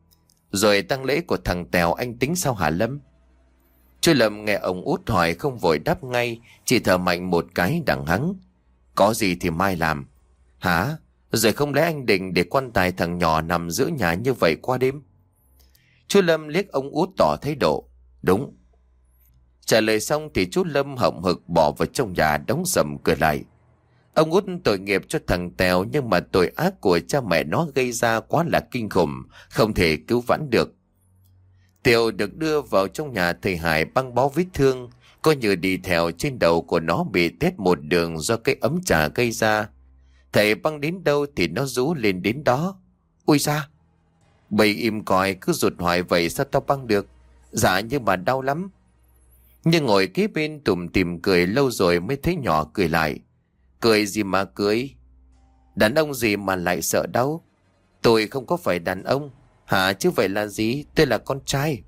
Rồi tang lễ của thằng Tèo anh tính sao hả Lâm? Chú Lâm nghe ông Út hỏi không vội đáp ngay, chỉ thở mạnh một cái đằng hắng. Có gì thì mai làm. Hả? Rồi không lẽ anh định để quan tài thằng nhỏ nằm giữa nhà như vậy qua đêm? Chú Lâm liếc ông Út tỏ thái độ. Đúng. Trả lời xong thì chú Lâm hậm hực bỏ vào trong nhà đóng sầm cửa lại. Ông Út tội nghiệp cho thằng Tèo, nhưng mà tội ác của cha mẹ nó gây ra quá là kinh khủng, không thể cứu vãn được. Tiều được đưa vào trong nhà thầy Hải băng bó vết thương, coi như đi theo trên đầu của nó bị tét một đường do cái ấm trà gây ra. Thầy băng đến đâu thì nó rú lên đến đó. Ui xa! Bầy im còi cứ rụt hoài vậy sao tao băng được? Dạ nhưng mà đau lắm. Nhưng ngồi kế bên tủm tỉm cười lâu rồi mới thấy nhỏ cười lại. Cười gì mà cười? Đàn ông gì mà lại sợ đau? Tôi không có phải đàn ông. Hả chứ vậy là gì? Tôi là con trai.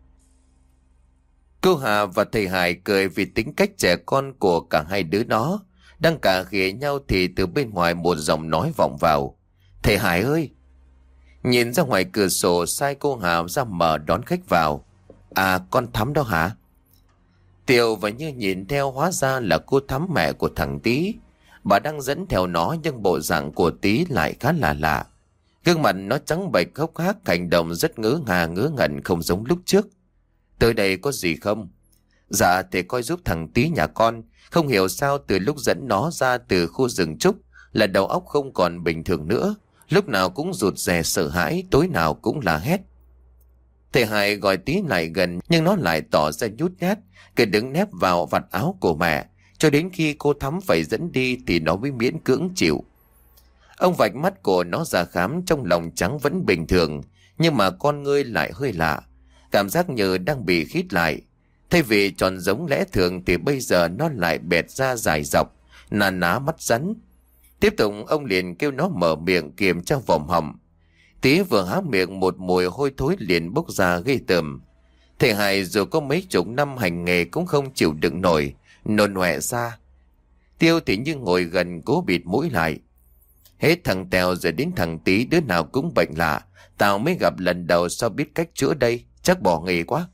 Cô Hà và thầy Hải cười vì tính cách trẻ con của cả hai đứa nó. Đang cả ghế nhau thì từ bên ngoài một giọng nói vọng vào. Thầy Hải ơi! Nhìn ra ngoài cửa sổ, sai cô Hà ra mở đón khách vào. À, con Thắm đó hả? Tiều và Như nhìn theo, hóa ra là cô Thắm, mẹ của thằng Tý. Bà đang dẫn theo nó, nhưng bộ dạng của Tý lại khá là lạ. Gương mặt nó trắng bệch hốc hác, hành động rất ngớ ngà ngớ ngẩn, không giống lúc trước. Tới đây có gì không? Dạ thầy coi giúp thằng Tý nhà con. Không hiểu sao từ lúc dẫn nó ra từ khu rừng trúc là đầu óc không còn bình thường nữa. Lúc nào cũng rụt rè sợ hãi, tối nào cũng là hét. Thầy Hải gọi Tý lại gần, nhưng nó lại tỏ ra nhút nhát, cứ đứng nép vào vạt áo của mẹ. Cho đến khi cô Thắm phải dẫn đi thì nó mới miễn cưỡng chịu. Ông vạch mắt của nó ra khám, trong lòng trắng vẫn bình thường, nhưng mà con ngươi lại hơi lạ, cảm giác như đang bị khít lại. Thay vì tròn giống lẽ thường thì bây giờ nó lại bẹt ra dài dọc, nà ná mắt rắn. Tiếp tục ông liền kêu nó mở miệng kiểm tra vòm họng. Tí vừa há miệng một mùi hôi thối liền bốc ra ghê tởm. Thầy Hải dù có mấy chục năm hành nghề cũng không chịu đựng nổi, nôn ọe ra. Tiêu thì như ngồi gần cố bịt mũi lại. Hết thằng Tèo rồi đến thằng Tý, đứa nào cũng bệnh lạ. Tao mới gặp lần đầu, sao biết cách chữa đây? Chắc bỏ nghề quá.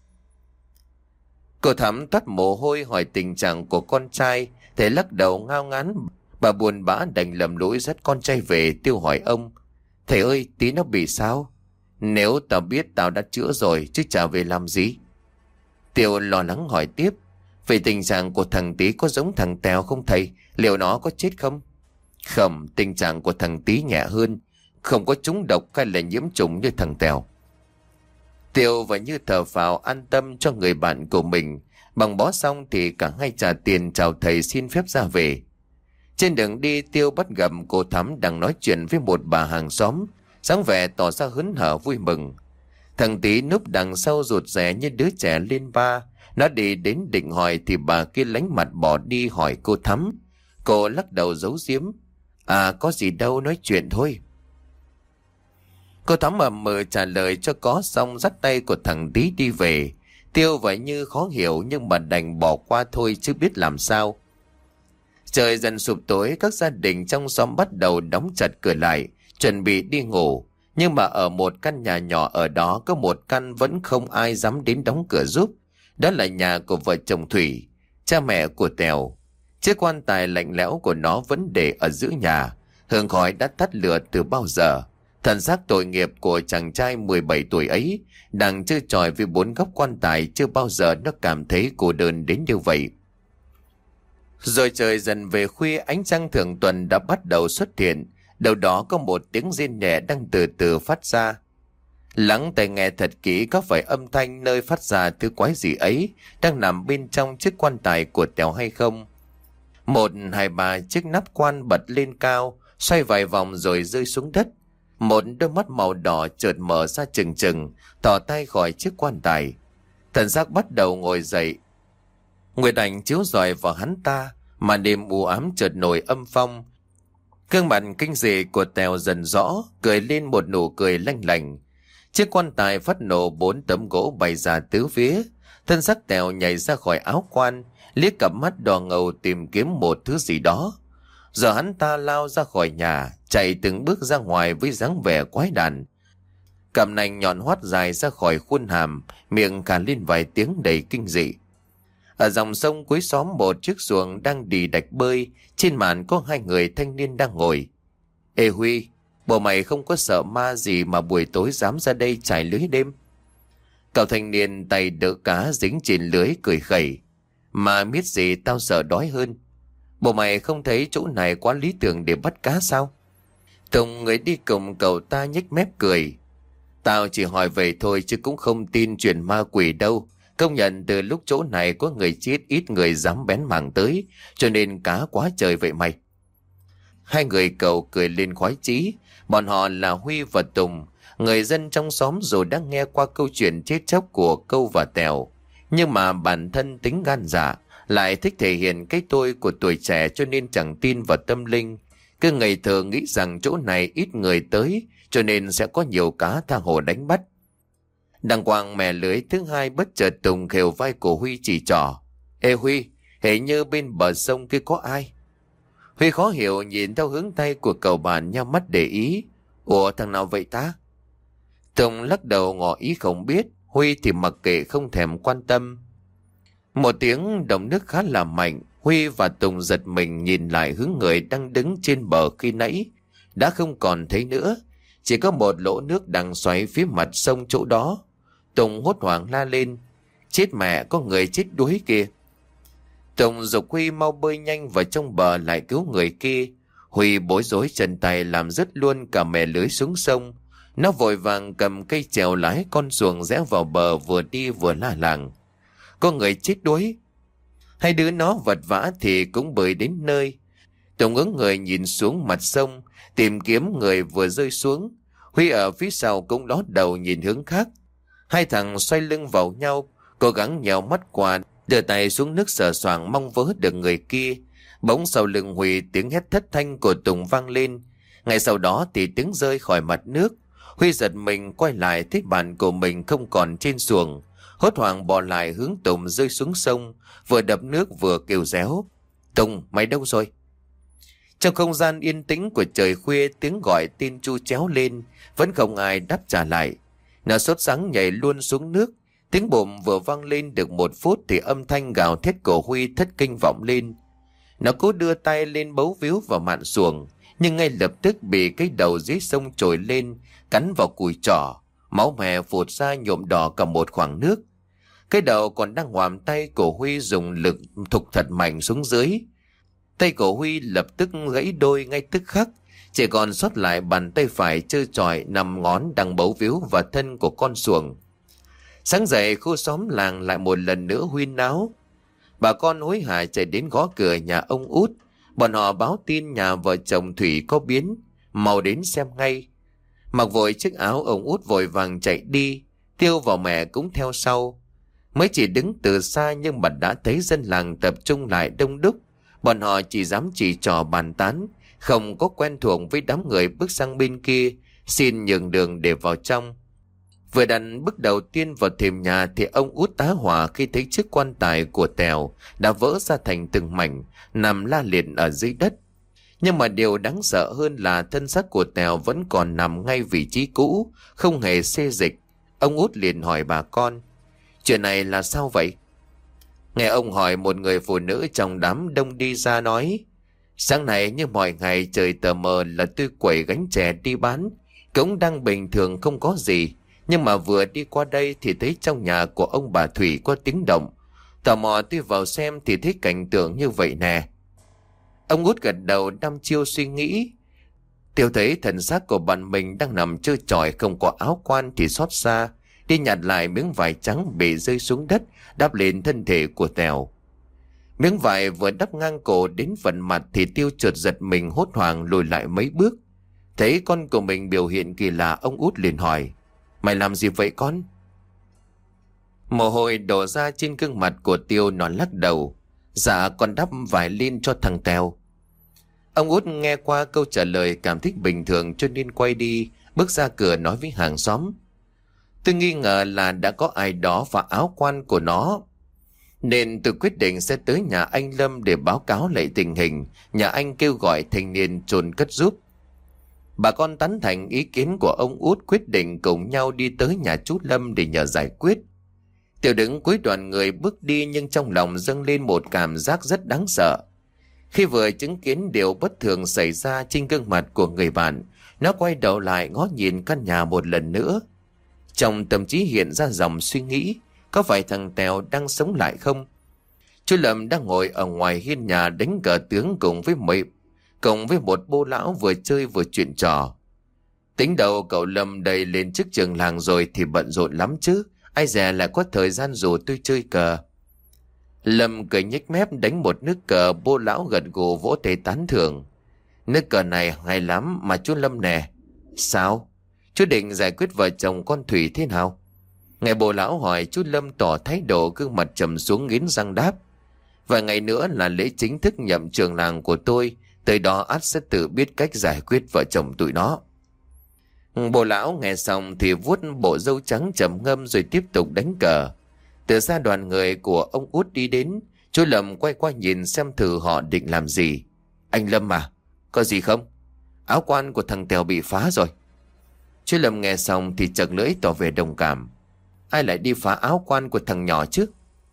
Cô Thắm toát mồ hôi hỏi tình trạng của con trai. Thầy lắc đầu ngao ngán. Bà buồn bã đành lầm lũi dắt con trai về. Tiêu hỏi ông: thầy ơi, Tý nó bị sao? Nếu tao biết tao đã chữa rồi, chứ chả về làm gì. Tiêu lo lắng hỏi tiếp: về tình trạng của thằng Tý có giống thằng Tèo không thầy? Liệu nó có chết không? Không, tình trạng của thằng Tý nhẹ hơn, không có trúng độc hay là nhiễm trùng như thằng Tèo. Tiêu và Như thở phào an tâm cho người bạn của mình. Bằng bó xong thì cả hai trả tiền chào thầy xin phép ra về. Trên đường đi, Tiêu bắt gặp cô Thắm đang nói chuyện với một bà hàng xóm, sáng vẻ tỏ ra hớn hở vui mừng. Thằng Tí núp đằng sau rụt rè như đứa trẻ lên ba. Nó đi đến định hỏi thì bà kia lánh mặt bỏ đi hỏi cô Thắm. Cô lắc đầu giấu giếm. À, có gì đâu, nói chuyện thôi. Cô Thắm ậm mờ trả lời cho có xong dắt tay của thằng Tí đi về. Tiêu và Như khó hiểu nhưng mà đành bỏ qua thôi chứ biết làm sao. Trời dần sụp tối, các gia đình trong xóm bắt đầu đóng chặt cửa lại, chuẩn bị đi ngủ. Nhưng mà ở một căn nhà nhỏ ở đó có một căn vẫn không ai dám đến đóng cửa giúp. Đó là nhà của vợ chồng Thủy, cha mẹ của Tèo. Chiếc quan tài lạnh lẽo của nó vẫn để ở giữa nhà. Hương khói đã tắt lửa từ bao giờ. Thần xác tội nghiệp của chàng trai mười bảy tuổi ấy đang chơi tròi với bốn góc quan tài, chưa bao giờ nó cảm thấy cô đơn đến như vậy. Rồi trời dần về khuya, ánh trăng thượng tuần đã bắt đầu xuất hiện. Đâu đó có một tiếng rên nhẹ đang từ từ phát ra. Lắng tai nghe thật kỹ có phải âm thanh nơi phát ra thứ quái gì ấy đang nằm bên trong chiếc quan tài của Tèo hay không. Một, hai, ba chiếc nắp quan bật lên cao, xoay vài vòng rồi rơi xuống đất. Một đôi mắt màu đỏ chợt mở ra trừng trừng, tỏ tay khỏi chiếc quan tài. Thần xác bắt đầu ngồi dậy. Nguyệt ảnh chiếu rọi vào hắn ta, mà đêm u ám chợt nổi âm phong. Gương mặt kinh dị của Tèo dần rõ, cười lên một nụ cười lanh lành. Chiếc quan tài phát nổ, bốn tấm gỗ bày ra tứ phía. Thân xác Tèo nhảy ra khỏi áo quan, liếc cặp mắt đỏ ngầu tìm kiếm một thứ gì đó. Giờ hắn ta lao ra khỏi nhà, chạy từng bước ra ngoài với dáng vẻ quái đản. Cằm nành nhọn hoắt dài ra khỏi khuôn hàm, miệng khàn lên vài tiếng đầy kinh dị. Ở dòng sông cuối xóm, một chiếc xuồng đang đì đạch bơi, trên màn có hai người thanh niên đang ngồi. Ê Huy, bộ mày không có sợ ma gì mà buổi tối dám ra đây trải lưới đêm? Cậu thanh niên tay đỡ cá dính trên lưới cười khẩy. Mà biết gì, tao sợ đói hơn. Bộ mày không thấy chỗ này quá lý tưởng để bắt cá sao? Tùng, người đi cùng cậu ta, nhếch mép cười. Tao chỉ hỏi vậy thôi chứ cũng không tin chuyện ma quỷ đâu. Công nhận từ lúc chỗ này có người chết, ít người dám bén mảng tới, cho nên cá quá trời vậy mày. Hai người cậu cười lên khoái chí. Bọn họ là Huy và Tùng, người dân trong xóm rồi đã nghe qua câu chuyện chết chóc của Câu và Tèo. Nhưng mà bản thân tính gan dạ, lại thích thể hiện cái tôi của tuổi trẻ, cho nên chẳng tin vào tâm linh. Cứ ngây thơ nghĩ rằng chỗ này ít người tới, cho nên sẽ có nhiều cá tha hồ đánh bắt. Đằng quang mè lưới thứ hai, bất chợt Tùng khều vai của Huy chỉ trỏ. Ê Huy, hệ như bên bờ sông kia có ai? Huy khó hiểu nhìn theo hướng tay của cậu bạn, nhắm mắt để ý. Ủa, thằng nào vậy ta? Tùng lắc đầu ngỏ ý không biết. Huy thì mặc kệ không thèm quan tâm. Một tiếng động nước khá là mạnh. Huy và Tùng giật mình nhìn lại hướng người đang đứng trên bờ khi nãy. Đã không còn thấy nữa, chỉ có một lỗ nước đang xoáy phía mặt sông chỗ đó. Tùng hốt hoảng la lên. Chết mẹ, có người chết đuối kìa. Tùng giục Huy mau bơi nhanh vào trong bờ lại cứu người kia. Huy bối rối chân tay làm rớt luôn cả mẻ lưới xuống sông. Nó vội vàng cầm cây chèo lái con xuồng rẽ vào bờ, vừa đi vừa la làng. Có người chết đuối. Hai đứa nó vật vã thì cũng bơi đến nơi. Tùng ứng người nhìn xuống mặt sông, tìm kiếm người vừa rơi xuống. Huy ở phía sau cũng ló đầu nhìn hướng khác. Hai thằng xoay lưng vào nhau, cố gắng nhèo mắt qua, đưa tay xuống nước sờ soạng mong vớ được người kia. Bỗng sau lưng Huy, tiếng hét thất thanh của Tùng vang lên. Ngay sau đó thì tiếng rơi khỏi mặt nước. Huy giật mình quay lại thấy bạn của mình không còn trên xuồng, hốt hoảng bỏ lại hướng Tùng rơi xuống sông, vừa đập nước vừa kêu réo. Tùng, mày đâu rồi? Trong không gian yên tĩnh của trời khuya, tiếng gọi tên chu chéo lên, vẫn không ai đáp trả lại. Nó sốt sắng nhảy luôn xuống nước. Tiếng bồm vừa vang lên được một phút thì âm thanh gào thét của Huy thất kinh vọng lên. Nó cố đưa tay lên bấu víu vào mạn xuồng, nhưng ngay lập tức bị cái đầu dưới sông trồi lên, cắn vào cùi trỏ. Máu mè phụt ra nhuộm đỏ cả một khoảng nước. Cái đầu còn đang ngoạm tay của Huy dùng lực thục thật mạnh xuống dưới. Tay của Huy lập tức gãy đôi ngay tức khắc, chỉ còn sót lại bàn tay phải trơ trọi năm ngón đang bấu víu vào thân của con xuồng. Sáng dậy khu xóm làng lại một lần nữa huyên náo. Bà con hối hả chạy đến gõ cửa nhà ông Út. Bọn họ báo tin nhà vợ chồng Thủy có biến, mau đến xem ngay. Mặc vội chiếc áo, ông Út vội vàng chạy đi. Tiêu và mẹ cũng theo sau. Mới chỉ đứng từ xa nhưng mà đã thấy dân làng tập trung lại đông đúc. Bọn họ chỉ dám chỉ trò bàn tán, không có quen thuộc với đám người bước sang bên kia, xin nhường đường để vào trong. Vừa đặt bước đầu tiên vào thềm nhà thì ông Út tá hỏa khi thấy chiếc quan tài của Tèo đã vỡ ra thành từng mảnh, nằm la liệt ở dưới đất. Nhưng mà điều đáng sợ hơn là thân xác của Tèo vẫn còn nằm ngay vị trí cũ, không hề xê dịch. Ông Út liền hỏi bà con, chuyện này là sao vậy? Nghe ông hỏi, một người phụ nữ trong đám đông đi ra nói, sáng nay như mọi ngày trời tờ mờ là tôi quẩy gánh chè đi bán, cũng đang bình thường không có gì. Nhưng mà vừa đi qua đây thì thấy trong nhà của ông bà Thủy có tiếng động. Tò mò tôi vào xem thì thấy cảnh tượng như vậy nè. Ông Út gật đầu đăm chiêu suy nghĩ. Tiêu thấy thần xác của bạn mình đang nằm trơ trọi không có áo quan thì xót xa, đi nhặt lại miếng vải trắng bị rơi xuống đất, đắp lên thân thể của Tèo. Miếng vải vừa đắp ngang cổ đến phần mặt thì Tiêu chợt giật mình, hốt hoảng lùi lại mấy bước. Thấy con của mình biểu hiện kỳ lạ, ông Út liền hỏi, mày làm gì vậy con? Mồ hôi đổ ra trên gương mặt của Tiêu, nó lắc đầu. Dạ con đắp vải lên cho thằng Tèo. Ông Út nghe qua câu trả lời cảm thấy bình thường cho nên quay đi, bước ra cửa nói với hàng xóm, tôi nghi ngờ là đã có ai đó phá áo quan của nó, nên tôi quyết định sẽ tới nhà anh Lâm để báo cáo lại tình hình, nhà anh kêu gọi thanh niên chôn cất giúp. Bà con tán thành ý kiến của ông Út, quyết định cùng nhau đi tới nhà chú Lâm để nhờ giải quyết. Tiểu đứng cuối đoàn người bước đi nhưng trong lòng dâng lên một cảm giác rất đáng sợ. Khi vừa chứng kiến điều bất thường xảy ra trên gương mặt của người bạn, nó quay đầu lại ngó nhìn căn nhà một lần nữa. Trong tâm trí hiện ra dòng suy nghĩ, có phải thằng Tèo đang sống lại không? Chú Lâm đang ngồi ở ngoài hiên nhà đánh cờ tướng cùng với mấy cùng với một bô lão vừa chơi vừa chuyện trò. Tính đầu cậu Lâm đầy lên chức trường làng rồi thì bận rộn lắm chứ, ai dè lại có thời gian rủ tôi chơi cờ. Lâm cười nhếch mép đánh một nước cờ, bô lão gật gù vỗ tay tán thưởng. Nước cờ này hay lắm mà chú Lâm nè. Sao? Chú định giải quyết vợ chồng con Thủy thế nào? Nghe bô lão hỏi, chú Lâm tỏ thái độ, gương mặt trầm xuống nghiến răng đáp. Vài ngày nữa là lễ chính thức nhậm trường làng của tôi, tới đó ắt sẽ tự biết cách giải quyết vợ chồng tụi nó. Bồ lão nghe xong thì vuốt bộ râu trắng trầm ngâm rồi tiếp tục đánh cờ. Từ xa đoàn người của ông Út đi đến, chú Lâm quay qua nhìn xem thử họ định làm gì. Anh Lâm à, có gì không? Áo quan của thằng Tèo bị phá rồi. Chú Lâm nghe xong thì chật lưỡi tỏ vẻ đồng cảm. Ai lại đi phá áo quan của thằng nhỏ chứ?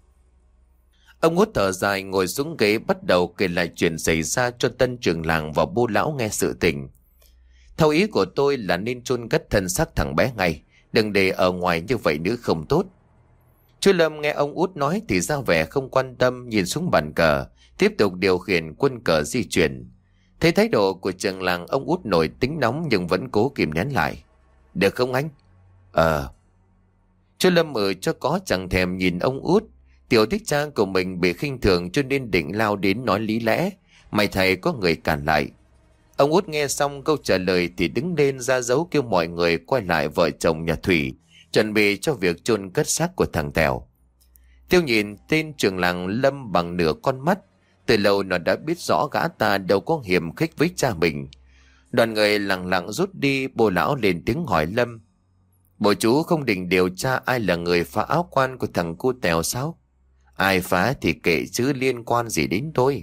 Ông Út thở dài ngồi xuống ghế, bắt đầu kể lại chuyện xảy ra cho tân trưởng làng và bô lão nghe sự tình. Theo ý của tôi là nên chôn cất thân xác thằng bé ngay, đừng để ở ngoài như vậy nữa không tốt. Chú Lâm nghe ông Út nói thì ra vẻ không quan tâm, nhìn xuống bàn cờ, tiếp tục điều khiển quân cờ di chuyển. Thấy thái độ của trưởng làng, ông Út nổi tính nóng nhưng vẫn cố kìm nén lại. Được không anh? Ờ. Chú Lâm ở cho có chẳng thèm nhìn ông Út. Tiểu thích cha của mình bị khinh thường cho nên định lao đến nói lý lẽ. May thầy có người cản lại. Ông Út nghe xong câu trả lời thì đứng lên ra dấu kêu mọi người quay lại vợ chồng nhà Thủy, chuẩn bị cho việc chôn cất xác của thằng Tèo. Tiêu nhìn tên trưởng làng Lâm bằng nửa con mắt. Từ lâu nó đã biết rõ gã ta đâu có hiềm khích với cha mình. Đoàn người lặng lặng rút đi. Bồ lão lên tiếng hỏi Lâm, bộ chú không định điều tra ai là người phá áo quan của thằng cu Tèo sao? Ai phá thì kệ chứ liên quan gì đến tôi.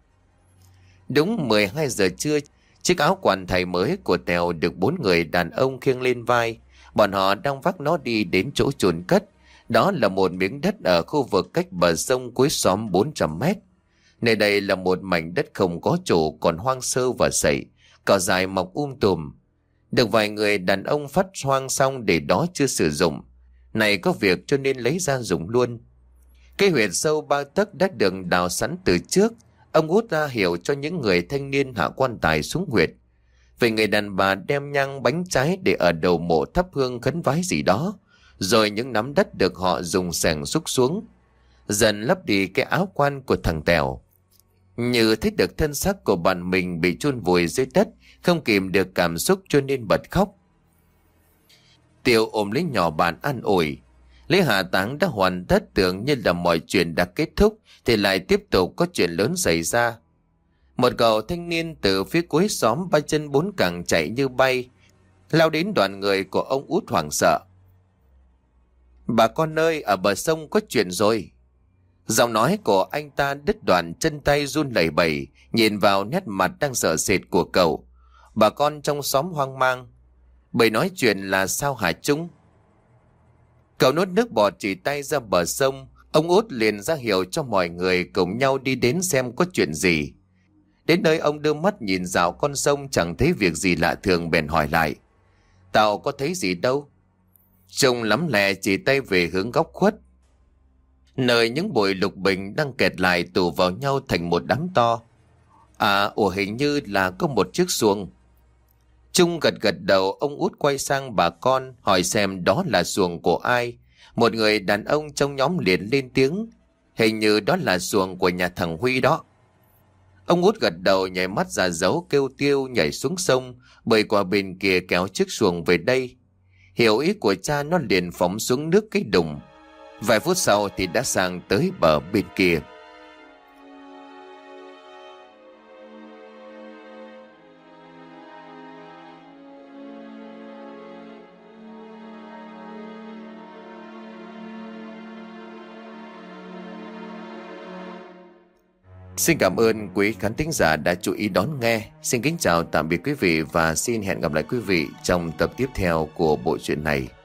Đúng mười hai giờ trưa, chiếc áo quan thầy mới của Tèo được bốn người đàn ông khiêng lên vai. Bọn họ đang vác nó đi đến chỗ chôn cất. Đó là một miếng đất ở khu vực cách bờ sông cuối xóm bốn trăm mét. Nơi đây là một mảnh đất không có chủ, còn hoang sơ và sậy, cỏ dại mọc um tùm. Được vài người đàn ông phát hoang xong để đó chưa sử dụng. Này có việc cho nên lấy ra dùng luôn. Cái huyệt sâu ba tấc đã được đào sẵn từ trước. Ông Út ra hiệu cho những người thanh niên hạ quan tài xuống huyệt. Về người đàn bà đem nhang bánh trái để ở đầu mộ thắp hương khấn vái gì đó. rồi những nắm đất được họ dùng xẻng xúc xuống, dần lấp đi cái áo quan của thằng Tèo. Như thấy được thân xác của bạn mình bị chôn vùi dưới đất, không kìm được cảm xúc cho nên bật khóc. Tiêu ôm lấy nhỏ bạn an ủi. Lễ hạ táng đã hoàn tất, tưởng như là mọi chuyện đã kết thúc thì lại tiếp tục có chuyện lớn xảy ra. Một cậu thanh niên từ phía cuối xóm ba chân bốn cẳng chạy như bay, lao đến đoàn người của ông Út hoảng sợ. Bà con ơi, ở bờ sông có chuyện rồi. Giọng nói của anh ta đứt đoạn, chân tay run lẩy bẩy, nhìn vào nét mặt đang sợ sệt của cậu. Bà con trong xóm hoang mang. Bởi nói chuyện là sao hả chúng? Cậu nuốt nước bọt chỉ tay ra bờ sông. Ông Út liền ra hiệu cho mọi người cùng nhau đi đến xem có chuyện gì. Đến nơi ông đưa mắt nhìn dạo con sông, chẳng thấy việc gì lạ thường, bèn hỏi lại. Tao có thấy gì đâu. Trung lắm lẹ chỉ tay về hướng góc khuất, nơi những bụi lục bình đang kẹt lại tụ vào nhau thành một đám to. À, ủa, hình như là có một chiếc xuồng. Trung gật gật đầu. Ông Út quay sang bà con hỏi xem đó là xuồng của ai. Một người đàn ông trong nhóm liền lên tiếng. Hình như đó là xuồng của nhà thằng Huy đó. Ông Út gật đầu, nhảy mắt ra dấu kêu tiêu, nhảy xuống sông, bơi qua bên kia kéo chiếc xuồng về đây. Hiểu ý của cha, nó liền phóng xuống nước cái đùng. Vài phút sau thì đã sang tới bờ bên kia. Xin cảm ơn quý khán thính giả đã chú ý đón nghe. Xin kính chào tạm biệt quý vị và xin hẹn gặp lại quý vị trong tập tiếp theo của bộ truyện này.